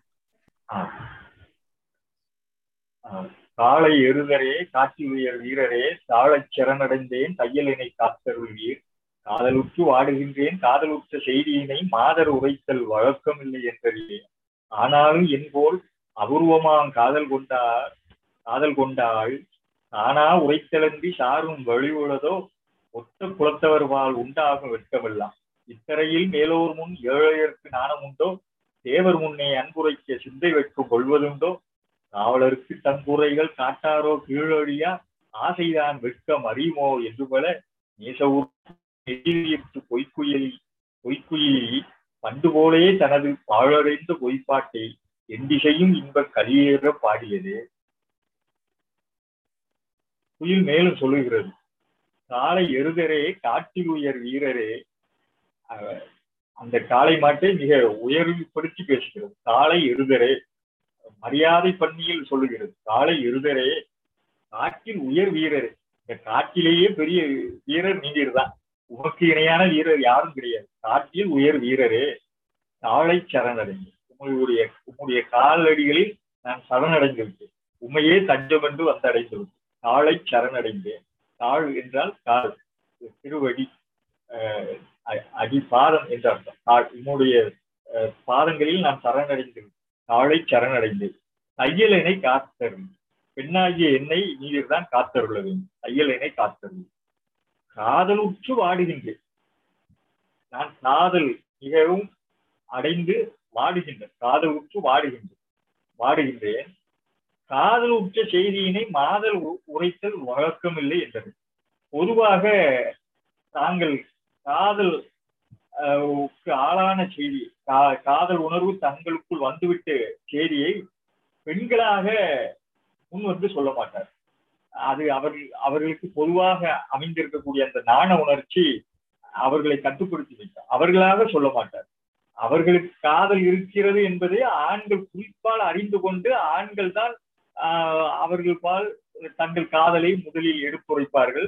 காளை எருதரே காட்சி உயர் வீரரே தாழச் சரணடைந்தேன் தையலினை காத்தருள்வீர் காதலுற்று வாடுகின்றேன் காதலுற்ற செய்தியினை மாதர் உரைத்தல் வழக்கம் இல்லை என்றறியேன். ஆனாலும் என்போல் அபூர்வமாம் காதல் கொண்டாள் தானா உரைத்தலன்றி சாரும் வழிவுள்ளதோ ஒத்த குலத்தவர் வாழ் உண்டாகும் வெட்கமெல்லாம் இத்தரையில் மேலோர் முன் ஏழையருக்கு நாணம் உண்டோ தேவர் முன்னே அன்புரைக்க சிந்தை வெட்கம் கொள்வதுண்டோ காவலருக்கு தங்குறைகள் காட்டாரோ கீழொழியா ஆசைதான் வெட்கம் அறியுமோ என்று போல நேசவுற்று பொய்க்குயிலி பண்டு போலே தனது பாழடைந்த பொய்ப்பாட்டை எண்டிசையும் இன்ப கலியேற பாடியது. குயில் மேலும் சொல்லுகிறது, காளை எருதரே காட்டில் உயர் வீரரே. அந்த காளை மாட்டை மிக உயர்வுபடுத்தி பேசுகிறது. காளை எருதரே மரியாதை பண்ணியில் சொல்லுகிறது. காளை எருதரே காட்டில் உயர் வீரரே. இந்த காட்டிலேயே பெரிய வீரர் நீர் தான். உமக்கு இணையான வீரர் யாரும் கிடையாது. காட்டில் உயர் வீரரே காளை சரணடைந்து உம்முடைய காலடிகளில் நான் சரணடைந்து விட்டேன். உண்மையே தஞ்சம் என்று வந்தடைந்து விட்டேன். காளை சரணடைந்தேன். கால் என்றால் கால், திருவடி, அடி பாதம் என்ற அர்த்தம். உன்னுடைய பாதங்களில் நான் சரணடைந்தேன். காளை சரணடைந்தேன். தையலினை காத்தருள். பெண்ணாகிய என்னை நீர் தான் காத்தருள வேண்டும். தையலினை காத்தருள். காதலுற்று வாடுகின்றேன். நான் காதல் மிகவும் அடைந்து வாடுகின்றேன். காதலுற்று வாடுகின்றேன். காதல் உற்ற செய்தியினை மாதல் உரைத்தல் வழக்கம் இல்லை என்றது. பொதுவாக தாங்கள் காதல் ஆளான செய்தி, காதல் உணர்வு தங்களுக்குள் வந்துவிட்ட செய்தியை பெண்களாக முன் வந்து சொல்ல மாட்டார். அது அவர்களுக்கு பொதுவாக அமைந்திருக்கக்கூடிய அந்த நாண உணர்ச்சி அவர்களை கட்டுப்படுத்தி வைத்தார். அவர்களாக சொல்ல மாட்டார். அவர்களுக்கு காதல் இருக்கிறது என்பதை ஆண்கள் குறிப்பால் அறிந்து கொண்டு ஆண்கள் தான் அவர்கள் பால் தங்கள் காதலை முதலில் எடுத்துரைப்பார்கள்.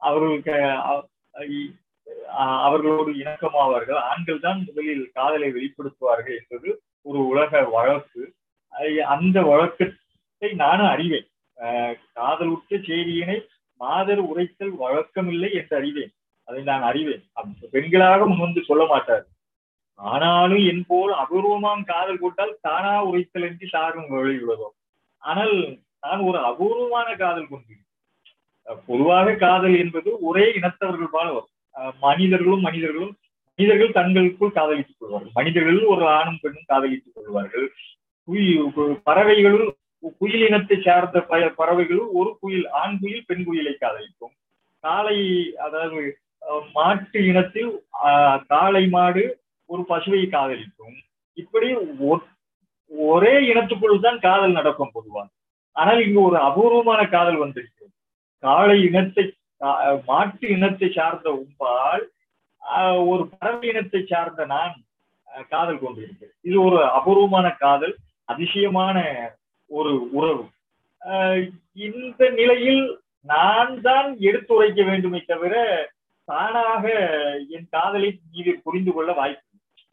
அவர்களோடு இணக்கமாவார்கள். ஆண்கள் தான் முதலில் காதலை வெளிப்படுத்துவார்கள் என்பது ஒரு உலக வழக்கு. அந்த வழக்கத்தை நானும் அறிவேன். காதலுற்ற செய்தியினை மாதர் உரைத்தல் வழக்கமில்லை என்று அறிவேன். அதை நான் அறிவேன். பெண்களாக முன்வந்து சொல்ல மாட்டார். ஆனாலும் என் போல் அபூர்வமாம் காதல் கொண்டால் தானா உரைத்தல் என்று சாரும் வழியுள்ளதோ. ஆனால் நான் ஒரு அபூர்வமான காதல் கொண்டிருக்கேன். பொதுவாக காதல் என்பது ஒரே இனத்தவர்கள் போல வரும். மனிதர்கள் தங்களுக்குள் காதலித்துக் கொள்வார்கள். மனிதர்கள் ஒரு ஆணும் பெண்ணும் காதலித்துக் கொள்வார்கள். பறவைகளுள் குயில் இனத்தை சார்ந்த பறவைகளும் ஒரு குயில், ஆண் குயில் பெண் குயிலை காதலிக்கும். காளை, அதாவது மாட்டு இனத்தில் காளை மாடு ஒரு பசுவை காதலிக்கும். இப்படி ஒரே இனத்துக்குள் தான் காதல் நடக்கும் பொதுவாக. ஆனால் இங்கு ஒரு அபூர்வமான காதல் வந்திருக்கிறது. காளை இனத்தை, மாட்டு இனத்தை சார்ந்த உம்பால் ஒரு பறவை இனத்தை சார்ந்த நான் காதல் கொண்டிருக்கிறேன். இது ஒரு அபூர்வமான காதல், அதிசயமான ஒரு உறவு. இந்த நிலையில் நான் தான் எடுத்துரைக்க வேண்டுமே தவிர தானாக என் காதலை மீது புரிந்து கொள்ள வாய்ப்பு.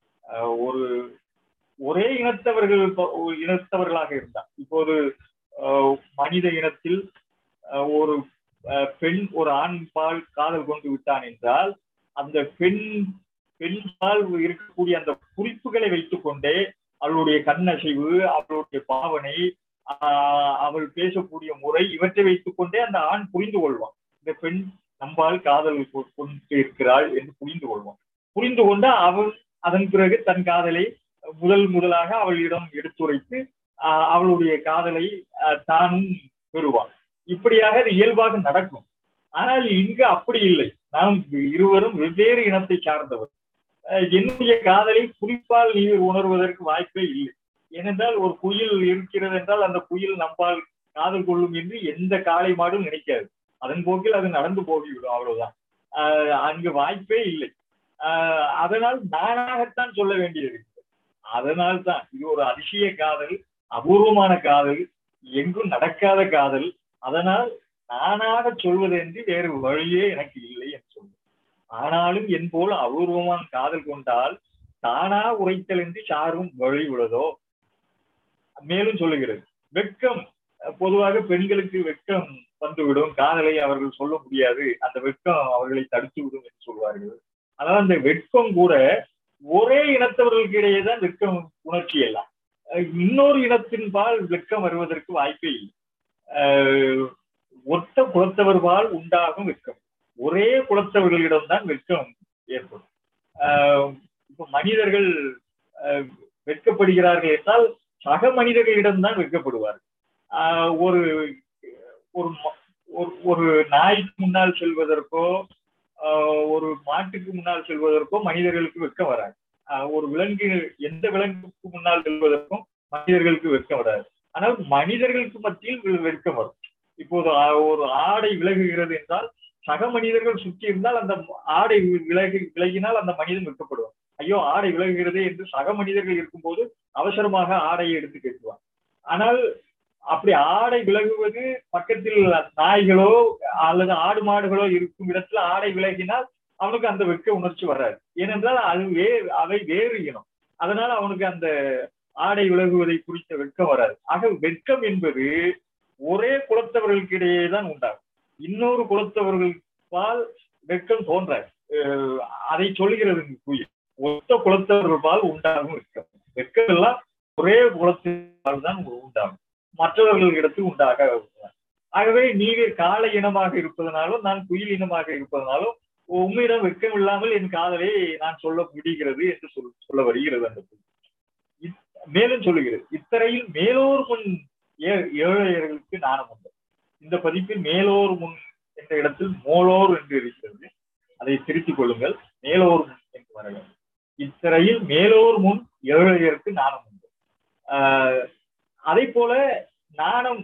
ஒரே இனத்தவர்களாக இருந்தார். இப்போது மனித இனத்தில் ஒரு பெண் ஒரு ஆண் பால் காதல் கொண்டு விட்டான் என்றால் அந்த பெண் பால் இருக்கக்கூடிய அந்த குறிப்புகளை வைத்துக் கொண்டே அவளுடைய கண்ணசைவு, அவளுடைய பாவனை, அவள் பேசக்கூடிய முறை, இவற்றை வைத்துக் கொண்டே அந்த ஆண் புரிந்து கொள்வான். இந்த பெண் நம்பால் காதல் கொண்டு இருக்கிறாள் என்று புரிந்து கொள்வான். புரிந்து கொண்டு அவள் அதன் பிறகு தன் காதலை முதலாக அவளிடம் எடுத்துரைத்து அவளுடைய காதலை தானும் பெறுவான். இப்படியாக அது இயல்பாக நடக்கும். ஆனால் இங்கு அப்படி இல்லை. நாம் இருவரும் வெவ்வேறு இனத்தை சார்ந்தவர். என்னுடைய காதலை குறிப்பால் நீ உணர்வதற்கு வாய்ப்பே இல்லை. ஏனென்றால் ஒரு குயில் இருக்கிறது என்றால் அந்த குயில் நம்பால் காதல் கொள்ளும் என்று எந்த காளை மாடும் நினைக்காது. அதன் போக்கில் அது நடந்து போகிவிடும், அவ்வளவுதான். அங்கு வாய்ப்பே இல்லை. அதனால் நானாகத்தான் சொல்ல வேண்டியது. அதனால் தான் இது ஒரு அதிசய காதல், அபூர்வமான காதல், எங்கும் நடக்காத காதல். அதனால் நானாக சொல்வது என்று வேறு வழியே எனக்கு இல்லை என்று சொல்வேன். ஆனாலும் என் போல் அபூர்வமான காதல் கொண்டால் தானா உரைத்தல் என்று சாரும் வழி உள்ளதோ. மேலும் சொல்லுகிறது, வெட்கம். பொதுவாக பெண்களுக்கு வெட்கம் வந்துவிடும், காதலை அவர்கள் சொல்ல முடியாது, அந்த வெட்கம் அவர்களை தடுத்து விடும் என்று சொல்வார்கள். ஆனால் அந்த வெட்கம் கூட ஒரே இனத்தவர்களுக்கு இடையே தான் வெட்கம் உணர்ச்சி எல்லாம். இன்னொரு இனத்தின்பால் வெட்கம் வருவதற்கு வாய்ப்பே இல்லை. ஒத்த குலத்தவர்பால் உண்டாகும் வெட்கம், ஒரே குலத்தவர்களிடம்தான் வெட்கம் ஏற்படும். இப்ப மனிதர்கள் வெட்கப்படுகிறார்கள் என்றால் சக மனிதர்களிடம்தான் வெட்கப்படுவார்கள். ஒரு ஒரு நாய்க்கு முன்னால் செல்வதற்கோ ஒரு மாட்டுக்கு முன்னால் செல்வதற்கோ மனிதர்களுக்கு வெட்கம் வராது. ஒரு விலங்கு, எந்த விலங்குக்கு முன்னால் செல்வதற்கும் மனிதர்களுக்கு வெட்கம் வராது. ஆனால் மனிதர்களுக்கு மத்தியில் வெட்கம் வரும். இப்போது ஒரு ஆடை விலகுகிறது என்றால் சக மனிதர்கள் சுற்றி இருந்தால் அந்த ஆடை விலகினால் அந்த மனிதன் வெட்கப்படுவான். ஐயோ ஆடை விலகுகிறதே என்று சக மனிதர்கள் இருக்கும்போது அவசரமாக ஆடையை எடுத்து கட்டுவான். ஆனால் அப்படி ஆடை விலகுவது பக்கத்தில் நாய்களோ அல்லது ஆடு மாடுகளோ இருக்கும் இடத்துல ஆடை விலகினால் அவனுக்கு அந்த வெட்க உணர்ச்சி வராது. ஏனென்றால் அவை வேறு இனம். அதனால அவனுக்கு அந்த ஆடை விலகுவதை குறித்த வெட்கம் வராது. ஆக வெட்கம் என்பது ஒரே குலத்தவர்களுக்கு இடையே தான் உண்டாகும். இன்னொரு குலத்தவர்களால் வெட்கம் தோன்றாது. அதை சொல்லுகிறது குயில். ஒத்த குலத்தவர்களால் உண்டாகும் வெட்கம். வெட்கம் எல்லாம் ஒரே குலத்தால் தான் உண்டாகும், மற்றவர்களிடத்தில் உண்டாக. ஆகவே நீங்கள் காளை இனமாக இருப்பதனாலும் நான் குயில் இனமாக இருப்பதனாலும் உண்மையிடம் வெட்கம் இல்லாமல் என் காதலை நான் சொல்ல முடிகிறது என்று சொல்ல வருகிறது அந்த குயில். மேலும் சொல்லுகிறது, இத்தரையில் மேலோர் முன் ஏழையர்களுக்கு நாணம் உண்டு. இந்த பதிப்பில் மேலோர் முன் என்ற இடத்தில் மோலோர் என்று இருக்கிறது. அதை திருத்திக் கொள்ளுங்கள், மேலோர் முன் என்று வர வேண்டும். இத்தரையில் மேலோர் முன் ஏழையருக்கு நாணம் உண்டு. அதே போல நாணம்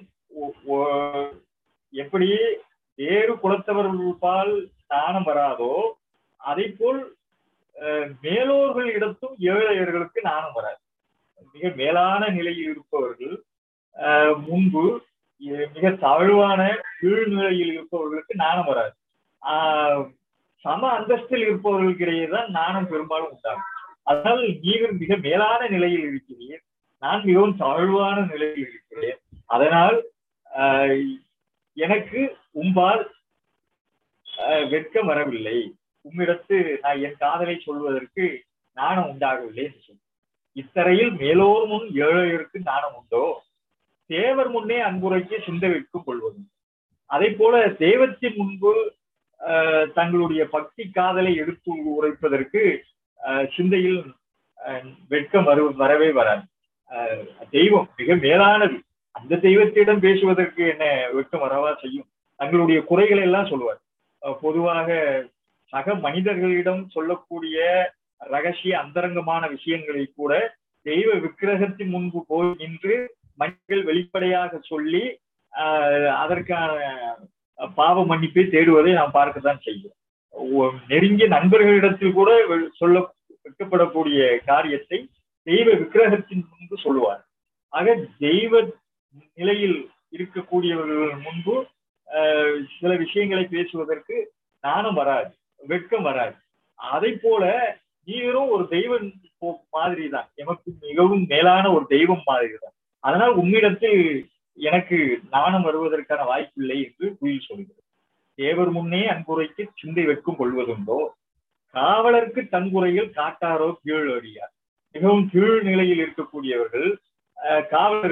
எப்படி வேறு குலத்தவர்களால் நாணம் வராதோ அதை போல் மேலோர்கள் இடத்தும் ஏழையர்களுக்கு நாணம் வராது. மிக மேலான நிலையில் இருப்பவர்கள் முன்பு மிக தாழ்வான கீழ்நிலையில் இருப்பவர்களுக்கு நாணம் வராது. சம அந்தஸ்தில் இருப்பவர்களுக்கு இடையே தான் நாணம் பெரும்பாலும் உண்டாகும். அதனால் நீங்கள் மிக மேலான நிலையில் இருக்கிறீர், நான் மிகவும் தாழ்வான நிலையில் இருக்கிறேன். அதனால் எனக்கு உம்பால் வெட்கம் வரவில்லை, உம்மிடத்து நான் என் காதலை சொல்வதற்கு நாணம் உண்டாகவில்லை என்று சொல்லி. இத்தரையில் மேலோர் முன் ஏழையருக்கு நாணம் உண்டோ, தேவர் முன்னே அன்புரைக்கு சிந்தை வைத்துக் கொள்வதும். அதே போல தெய்வத்தின் முன்பு தங்களுடைய பக்தி காதலை எடுத்து உரைப்பதற்கு சிந்தையில் வெட்கம் வரவே வராது. தெய்வம் மிக மேலானது, அந்த தெய்வத்திடம் பேசுவதற்கு என்ன வெட்கம் வரவா செய்யும்? தங்களுடைய குறைகளை எல்லாம் சொல்லுவார். பொதுவாக சக மனிதர்களிடம் சொல்லக்கூடிய ரகசிய அந்தரங்கமான விஷயங்களை கூட தெய்வ விக்கிரகத்தின் முன்பு போய் நின்று மனிதர்கள் வெளிப்படையாக சொல்லி அதற்கான பாவ மன்னிப்பை தேடுவதை நாம் பார்க்கத்தான் செய்கிறோம். நெருங்கிய நண்பர்களிடத்தில் கூட சொல்ல வெட்கப்படக்கூடிய காரியத்தை தெய்வ விக்கிரகத்தின் முன்பு சொல்லுவார். ஆக தெய்வ நிலையில் இருக்கக்கூடியவர்கள் முன்பு சில விஷயங்களை பேசுவதற்கு நாணம் வராது, வெட்கம் வராது. அதை போல நீங்களும் ஒரு தெய்வம் மாதிரி தான், எமக்கு மிகவும் மேலான ஒரு தெய்வம் மாதிரி தான். அதனால் உன்னிடத்தில் எனக்கு நாணம் வருவதற்கான வாய்ப்பில்லை என்று குயில் சொல்கிறது. தேவர் முன்னே அன்புரைக்கு சிந்தை வெட்கம் கொள்வதுண்டோ, காவலருக்கு தன்குறையில் காட்டாரோ கீழ் அடியார். மிகவும் கீழ் நிலையில் இருக்கக்கூடியவர்கள் காவலர்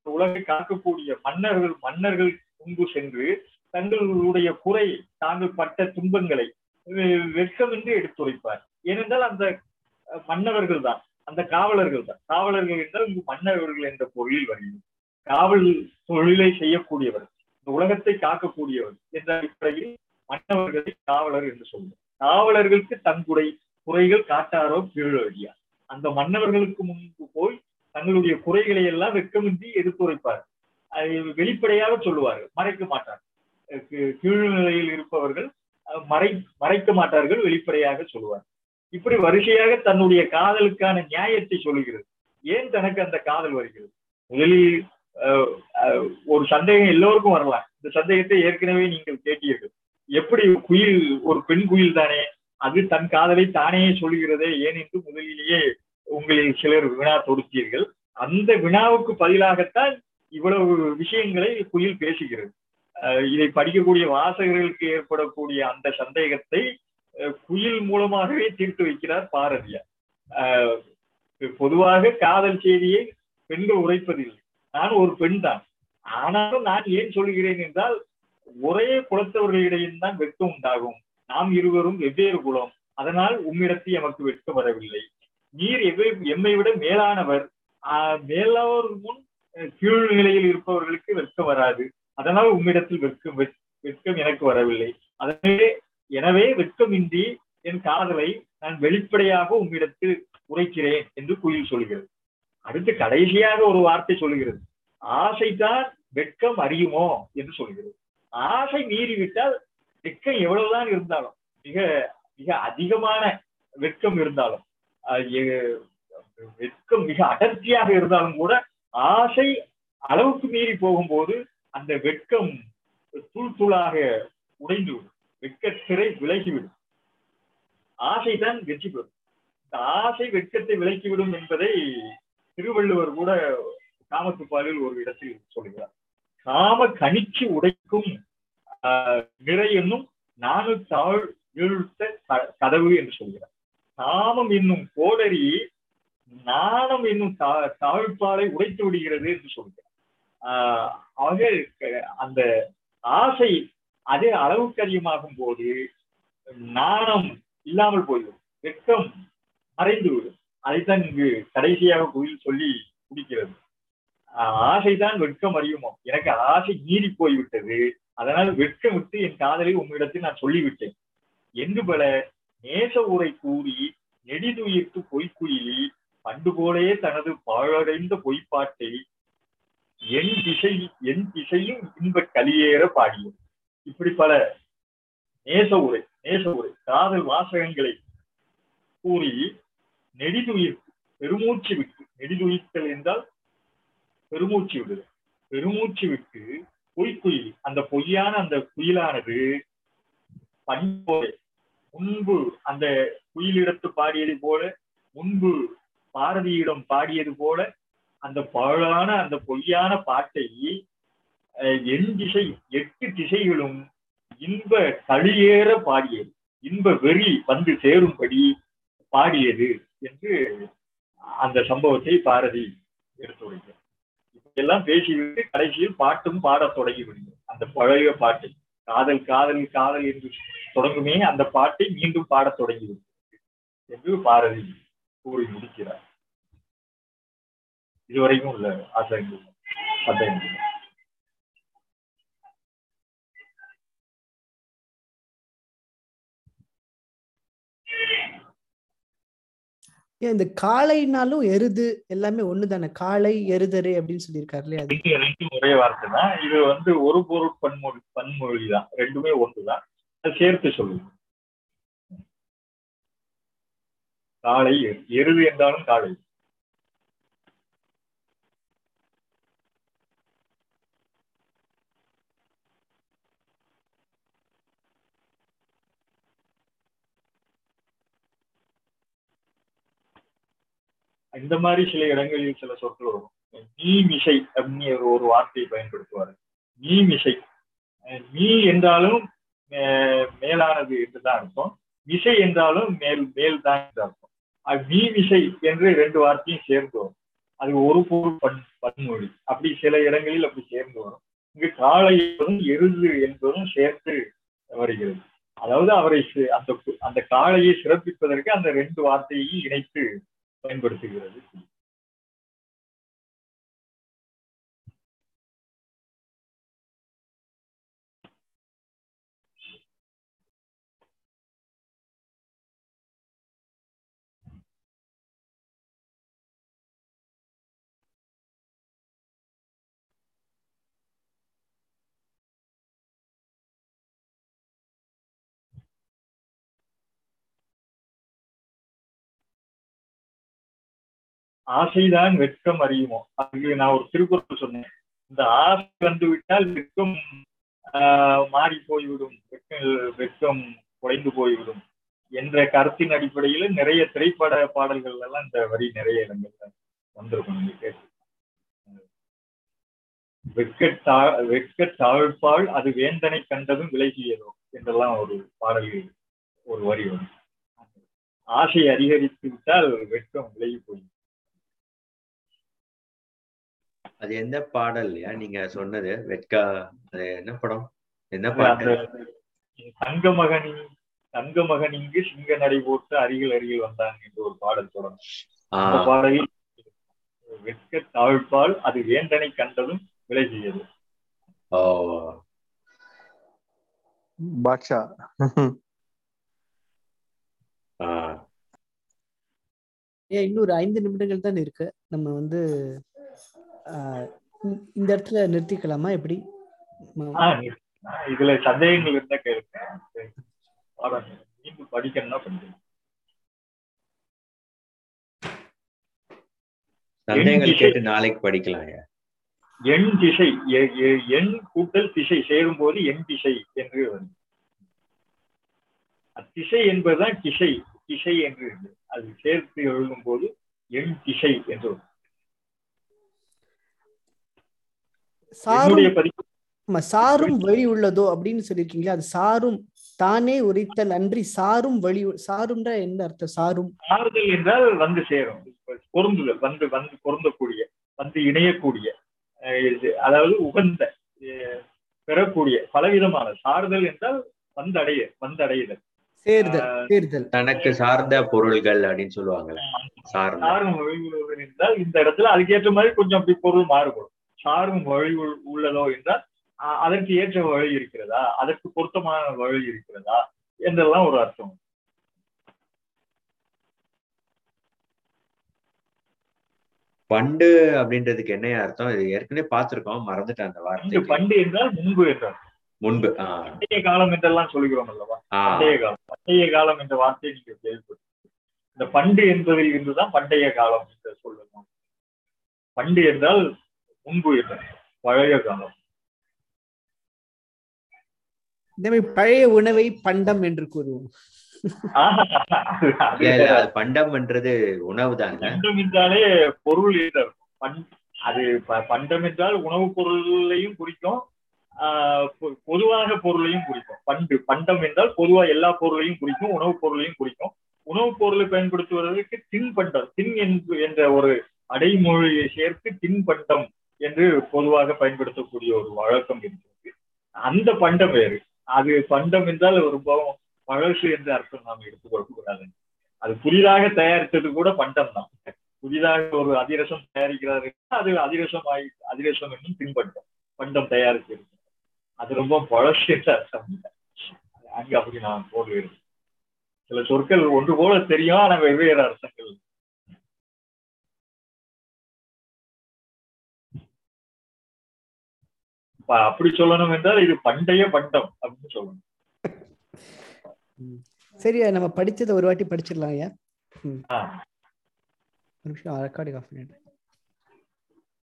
உலகை காக்கக்கூடிய மன்னர்கள் முன்பு சென்று தங்களுடைய குறை, தாங்கள் பட்ட துன்பங்களை வெட்கமின்றி எடுத்துரைப்பார். ஏனென்றால் அந்த மன்னவர்கள் தான், அந்த காவலர்கள் தான். காவலர்கள் என்றால் இங்கு மன்னவர்கள் என்ற பொருளில் வருகிறது. காவல் தொழிலை செய்யக்கூடியவர், இந்த உலகத்தை காக்கக்கூடியவர் என்ற அடிப்படையில் மன்னவர்களை காவலர் என்று சொல்லுவோம். காவலர்களுக்கு தங்குடைய குறைகள் காட்டாரோ கீழடியா, அந்த மன்னவர்களுக்கு முன்பு போய் தங்களுடைய குறைகளை எல்லாம் வெட்கமின்றி எடுத்துரைப்பார். அதை வெளிப்படையாக சொல்லுவார்கள், மறைக்க மாட்டார்கள். கீழ்நிலையில் இருப்பவர்கள் மறைக்க மாட்டார்கள், வெளிப்படையாக சொல்லுவார். இப்படி வரிசையாக தன்னுடைய காதலுக்கான நியாயத்தை சொல்லுகிறது. ஏன் தனக்கு அந்த காதல் வருகிறது? முதலில் ஒரு சந்தேகம் எல்லோருக்கும் வரலாம். இந்த சந்தேகத்தை ஏற்கனவே நீங்கள் கேட்டீர்கள். எப்படி குயில், ஒரு பெண் குயில் தானே, அது தன் காதலை தானே சொல்லுகிறதே ஏன் என்று முதலிலேயே உங்களில் சிலர் வினா தொடுத்தீர்கள். அந்த வினாவுக்கு பதிலாகத்தான் இவ்வளவு விஷயங்களை குயில் பேசுகிறது. இதை படிக்கக்கூடிய வாசகர்களுக்கு ஏற்படக்கூடிய அந்த சந்தேகத்தை குயில் மூலமாகவே தீர்த்து வைக்கிறார் பாரதியார். பொதுவாக காதல் செய்தியை பெண்கள் உரைப்பதில்லை. நான் ஒரு பெண் தான், ஆனாலும் நான் ஏன் சொல்கிறேன் என்றால், ஒரே குலத்தவர்களிடையும் தான் வெட்கம் உண்டாகும். நாம் இருவரும் வெவ்வேறு குலம், அதனால் உம்மிடத்தில் எமக்கு வெட்கம் வரவில்லை. நீர் எம்மை விட மேலானவர், மேலானவர் முன் கீழ்நிலையில் இருப்பவர்களுக்கு வெட்கம் வராது, அதனால் உம்மிடத்தில் வெட்கம் எனக்கு வரவில்லை. எனவே வெட்கமின்றி என் காதலை நான் வெளிப்படையாக உம்மிடத்தில் உரைக்கிறேன் என்று குயில் சொல்கிறது. அடுத்து கடைசியாக ஒரு வார்த்தை சொல்லுகிறது, ஆசைதான் வெட்கம் அறியுமோ என்று சொல்கிறது. ஆசை மீறிவிட்டால் வெட்கம் எவ்வளவுதான் இருந்தாலும், மிக மிக அதிகமான வெட்கம் இருந்தாலும், வெட்கம் மிக அடர்த்தியாக இருந்தாலும் கூட ஆசை அளவுக்கு மீறி போகும்போது அந்த வெட்கம் தூள் தூளாக உடைந்துவிடும், வெட்கத்திரை விலகிவிடும். ஆசைதான் வெற்றி பெறும். இந்த ஆசை வெட்கத்தை விலக்கிவிடும் என்பதை திருவள்ளுவர் கூட காமத்துப்பாலில் ஒரு இடத்தில் சொல்கிறார். காம கணிச்சு உடைக்கும் நிறை என்னும் நானு தாழ் இழுத்த கதவு என்று சொல்கிறார். காமம் என்னும் கோடரி நாணம் என்னும் தாழ்பாலை உடைத்து விடுகிறது என்று சொல்கிறார். ஆக அந்த ஆசை அதே அளவுக்கு அதிகமாகும் போது நாணம் இல்லாமல் போய்விடும், வெட்கம் மறைந்துவிடும். அதைத்தான் இங்கு கடைசியாக குயில் சொல்லி குடிக்கிறது. ஆசைதான் வெட்கம் அறியுமோ, எனக்கு ஆசை மீறி போய்விட்டது, அதனால் வெட்கம் விட்டு என் காதலை உங்களிடத்தில் நான் சொல்லிவிட்டேன் என்று பல நேச உரை கூறி நெடிதுயிர்த்து பொய்க்குயிலி பண்டு போலே தனது பாழடைந்த பொய்ப்பாட்டை என் திசையும் இன்ப கலியேற பாடியது. இப்படி பல நேச உரை காதல் வாசகங்களை கூறி நெடிதுயிர்த்து பெருமூச்சு விட்டு, நெடிதுயிர்த்தல் என்றால் பெருமூச்சு விடுதல், பெருமூச்சு விட்டு பொய்க்குயில், அந்த பொய்யான அந்த குயிலானது பண்போலே முன்பு அந்த குயிலிடத்து பாடியது போல, முன்பு பாரதியிடம் பாடியது போல அந்த பாழான அந்த பொய்யான பாட்டை என் திசை 8 திசைகளும் இன்ப களியேற பாடியது, இன்ப வெறி வந்து சேரும்படி பாடியது என்று அந்த சம்பவத்தை பாரதி எடுத்துரைக்கிறார். இப்படியெல்லாம் பேசிவிட்டு கடைசியில் பாட்டும் பாடத் தொடங்கி விடுகிறது. அந்த பழைய பாட்டை, காதல் காதல் காதல் என்று தொடங்குமே அந்த பாட்டை மீண்டும் பாடத் தொடங்கி விடுகிறது என்று பாரதி கூறி முடிக்கிறார். இதுவரைக்கும் உள்ள ஆசிரியர்கள் சந்தேகங்கள். இந்த காளைனாலும் எருது எல்லாமே ஒண்ணுதானே, காளை எருதரு அப்படின்னு சொல்லியிருக்காரு இல்லையா? ரெண்டும் ஒரே வார்த்தை தான். இது ஒரு பொருள் பன்மொழி தான், ரெண்டுமே ஒன்றுதான், சேர்த்து சொல்லுங்க. காளை எருது என்றாலும் காளை. இந்த மாதிரி சில இடங்களில் சில சொற்கள் வரும். நீ மிசை அப்படின்னு ஒரு வார்த்தையை பயன்படுத்துவாரு. நீ மிசை, நீ என்றாலும் மேலானது என்றுதான் அர்த்தம், மிசை என்றாலும் மேல் தான் என்று அர்த்தம். நீ மிசை என்று 2 வார்த்தையும் சேர்ந்து வரும். அது ஒரு பொருள் பன்மொழி. அப்படி சில இடங்களில் அப்படி சேர்ந்து வரும். இங்கு காளை எருது என்பதும் சேர்த்து வருகிறது. அதாவது அவரை அந்த காளையை சிறப்பிப்பதற்கு அந்த 2 வார்த்தையை இணைத்து பயன்படுத்துகிறது. ஆசைதான் வெட்கம் அறியுமோ. அதுக்கு நான் ஒரு திருக்குறள் சொன்னேன். இந்த ஆசை வந்து விட்டால் வெட்கம் மாறி போய்விடும், வெட்கம் குறைந்து போய்விடும் என்ற கருத்தின் அடிப்படையில் நிறைய திரைப்பட பாடல்கள் எல்லாம் இந்த வரி நிறைய இடங்கள்ல வந்திருக்கும். நீங்க கேட்டு வெட்கத்தாழ்பால் அது வேந்தனை கண்டதும் விலகியதோ என்றெல்லாம் ஒரு பாடல்கள் ஒரு வரி வரும். ஆசை அதிகரித்து விட்டால் வெட்கம் விலகி போய். அது எந்த பாடல் நீங்க சொன்னது? வெட்கா அது என்ன படம், என்ன பாட்டு? தங்கமகன் இங்கு சிங்க நடை போட்டு அருகில் வந்தாங்க என்று ஒரு பாடல் தொடங்கும். அந்த பாடலில் வெட்க தாழ்பால் அது வேந்தனை கண்டதும் விலகியது. பாட்ஷா. இன்னொரு 5 நிமிடங்கள் தான் இருக்கு. நம்ம வந்து இந்த இடத்துல நிறுத்திக்கலாமா? எப்படி இதுல சந்தேகங்கள் இருந்தா கேளுங்க. படிக்கணும்னா பண்ணுங்க. சந்தேகங்கள் கேட்டு நாளைக்கு படிக்கலாம். எண் திசை, எண் கூட்டல் திசை சேரும் போது எண் திசை என்று வரும். திசை என்பதுதான் திசை என்று அது சேர்த்து எழுதும் போது எண் திசை என்று வரும். சாரும் வழி உள்ளதோ அப்படின்னு சொல்லிருக்கீங்களா? அது சாரும் தானே உரைத்தல் அன்றி சாரும் வழி. சாரும்ன்ற என்ன அர்த்தம்? சாறுதல் என்றால் வந்து சேரும், பொருந்துதல், வந்து பொருந்தக்கூடிய, வந்து இணையக்கூடிய, அதாவது உகந்த, பெறக்கூடிய, பலவிதமான. சாறுதல் என்றால் வந்தடைதல், சேர்தல், தனக்கு சார்ந்த பொருள்கள் அப்படின்னு சொல்லுவாங்க. சாரும் வழி என்றால் இந்த இடத்துல அதுக்கேற்ற மாதிரி கொஞ்சம் அப்படி பொருள் மாறுபடும். சாரும் வழி உள்ளதோ என்றால் அதற்கு ஏற்ற வழி இருக்கிறதா, அதற்கு பொருத்தமான வழி இருக்கிறதா என்றெல்லாம் ஒரு அர்த்தம். பண்டு அப்படின்றதுக்கு என்ன அர்த்தம்? இது ஏற்கனவே பார்த்திருக்கோம், மறந்துட்டேன் அந்த வார்த்தை. பண்டு என்றால் முன்பு என்றால் முன்பு. பண்டைய காலம் என்றெல்லாம் சொல்லுகிறோம் அல்லவா? பண்டைய காலம் என்ற வார்த்தையை நீங்க கேள்விப்பட்டு, இந்த பண்டு என்பதில் இருந்துதான் பண்டைய காலம் என்று சொல்லணும். பண்டு என்றால் முன்பு என்றால் பழைய காலம். பழைய உணவை பண்டம் என்று கூறுவோம். பண்டம் என்றது உணவு தான். பண்டம் என்றாலே பொருள் என்றால் அது பண்டம் என்றால் உணவுப் பொருளையும் குறிக்கும், பொதுவாக பொருளையும் குறிக்கும். பண்டம் என்றால் பொதுவா எல்லா பொருளையும் குறிக்கும், உணவுப் பொருளையும் குறிக்கும். உணவுப் பொருளை பயன்படுத்துவதற்கு தின்பண்டம், என்ற ஒரு அடைமொழியை சேர்த்து தின்பண்டம் என்று பொதுவாக பயன்படுத்தக்கூடிய ஒரு வழக்கம் இருக்கிறது. அந்த பண்டம் வேறு. அது பண்டம் என்றால் ரொம்ப பழசு என்று அர்த்தம் நாம் எடுத்துக்கொள்ளக்கூடாது. அது புதிதாக தயாரித்தது கூட பண்டம் தான். புதிதாக ஒரு அதிரசம் தயாரிக்கிறாரு, அது அதிரசம் என்னும் தின்பண்டம், பண்டம் தயாரிச்சிருக்கு. அது ரொம்ப பழசு என்று அர்த்தம். அங்க அப்படி நான் போடுவேன். சில சொற்கள் ஒன்று போல தெரியும், ஆனா வெவ்வேறு அர்த்தங்கள். அப்படி சொல்லணும் என்றால் இது பண்டைய பண்டம் அப்படின்னு சொல்லணும். சரியா, நம்ம படிச்சதை ஒரு வாட்டி படிச்சிடலாம். ஒரு நிமிஷம் ரெக்கார்டிங் ஆஃப் பண்ணிடுறேன்.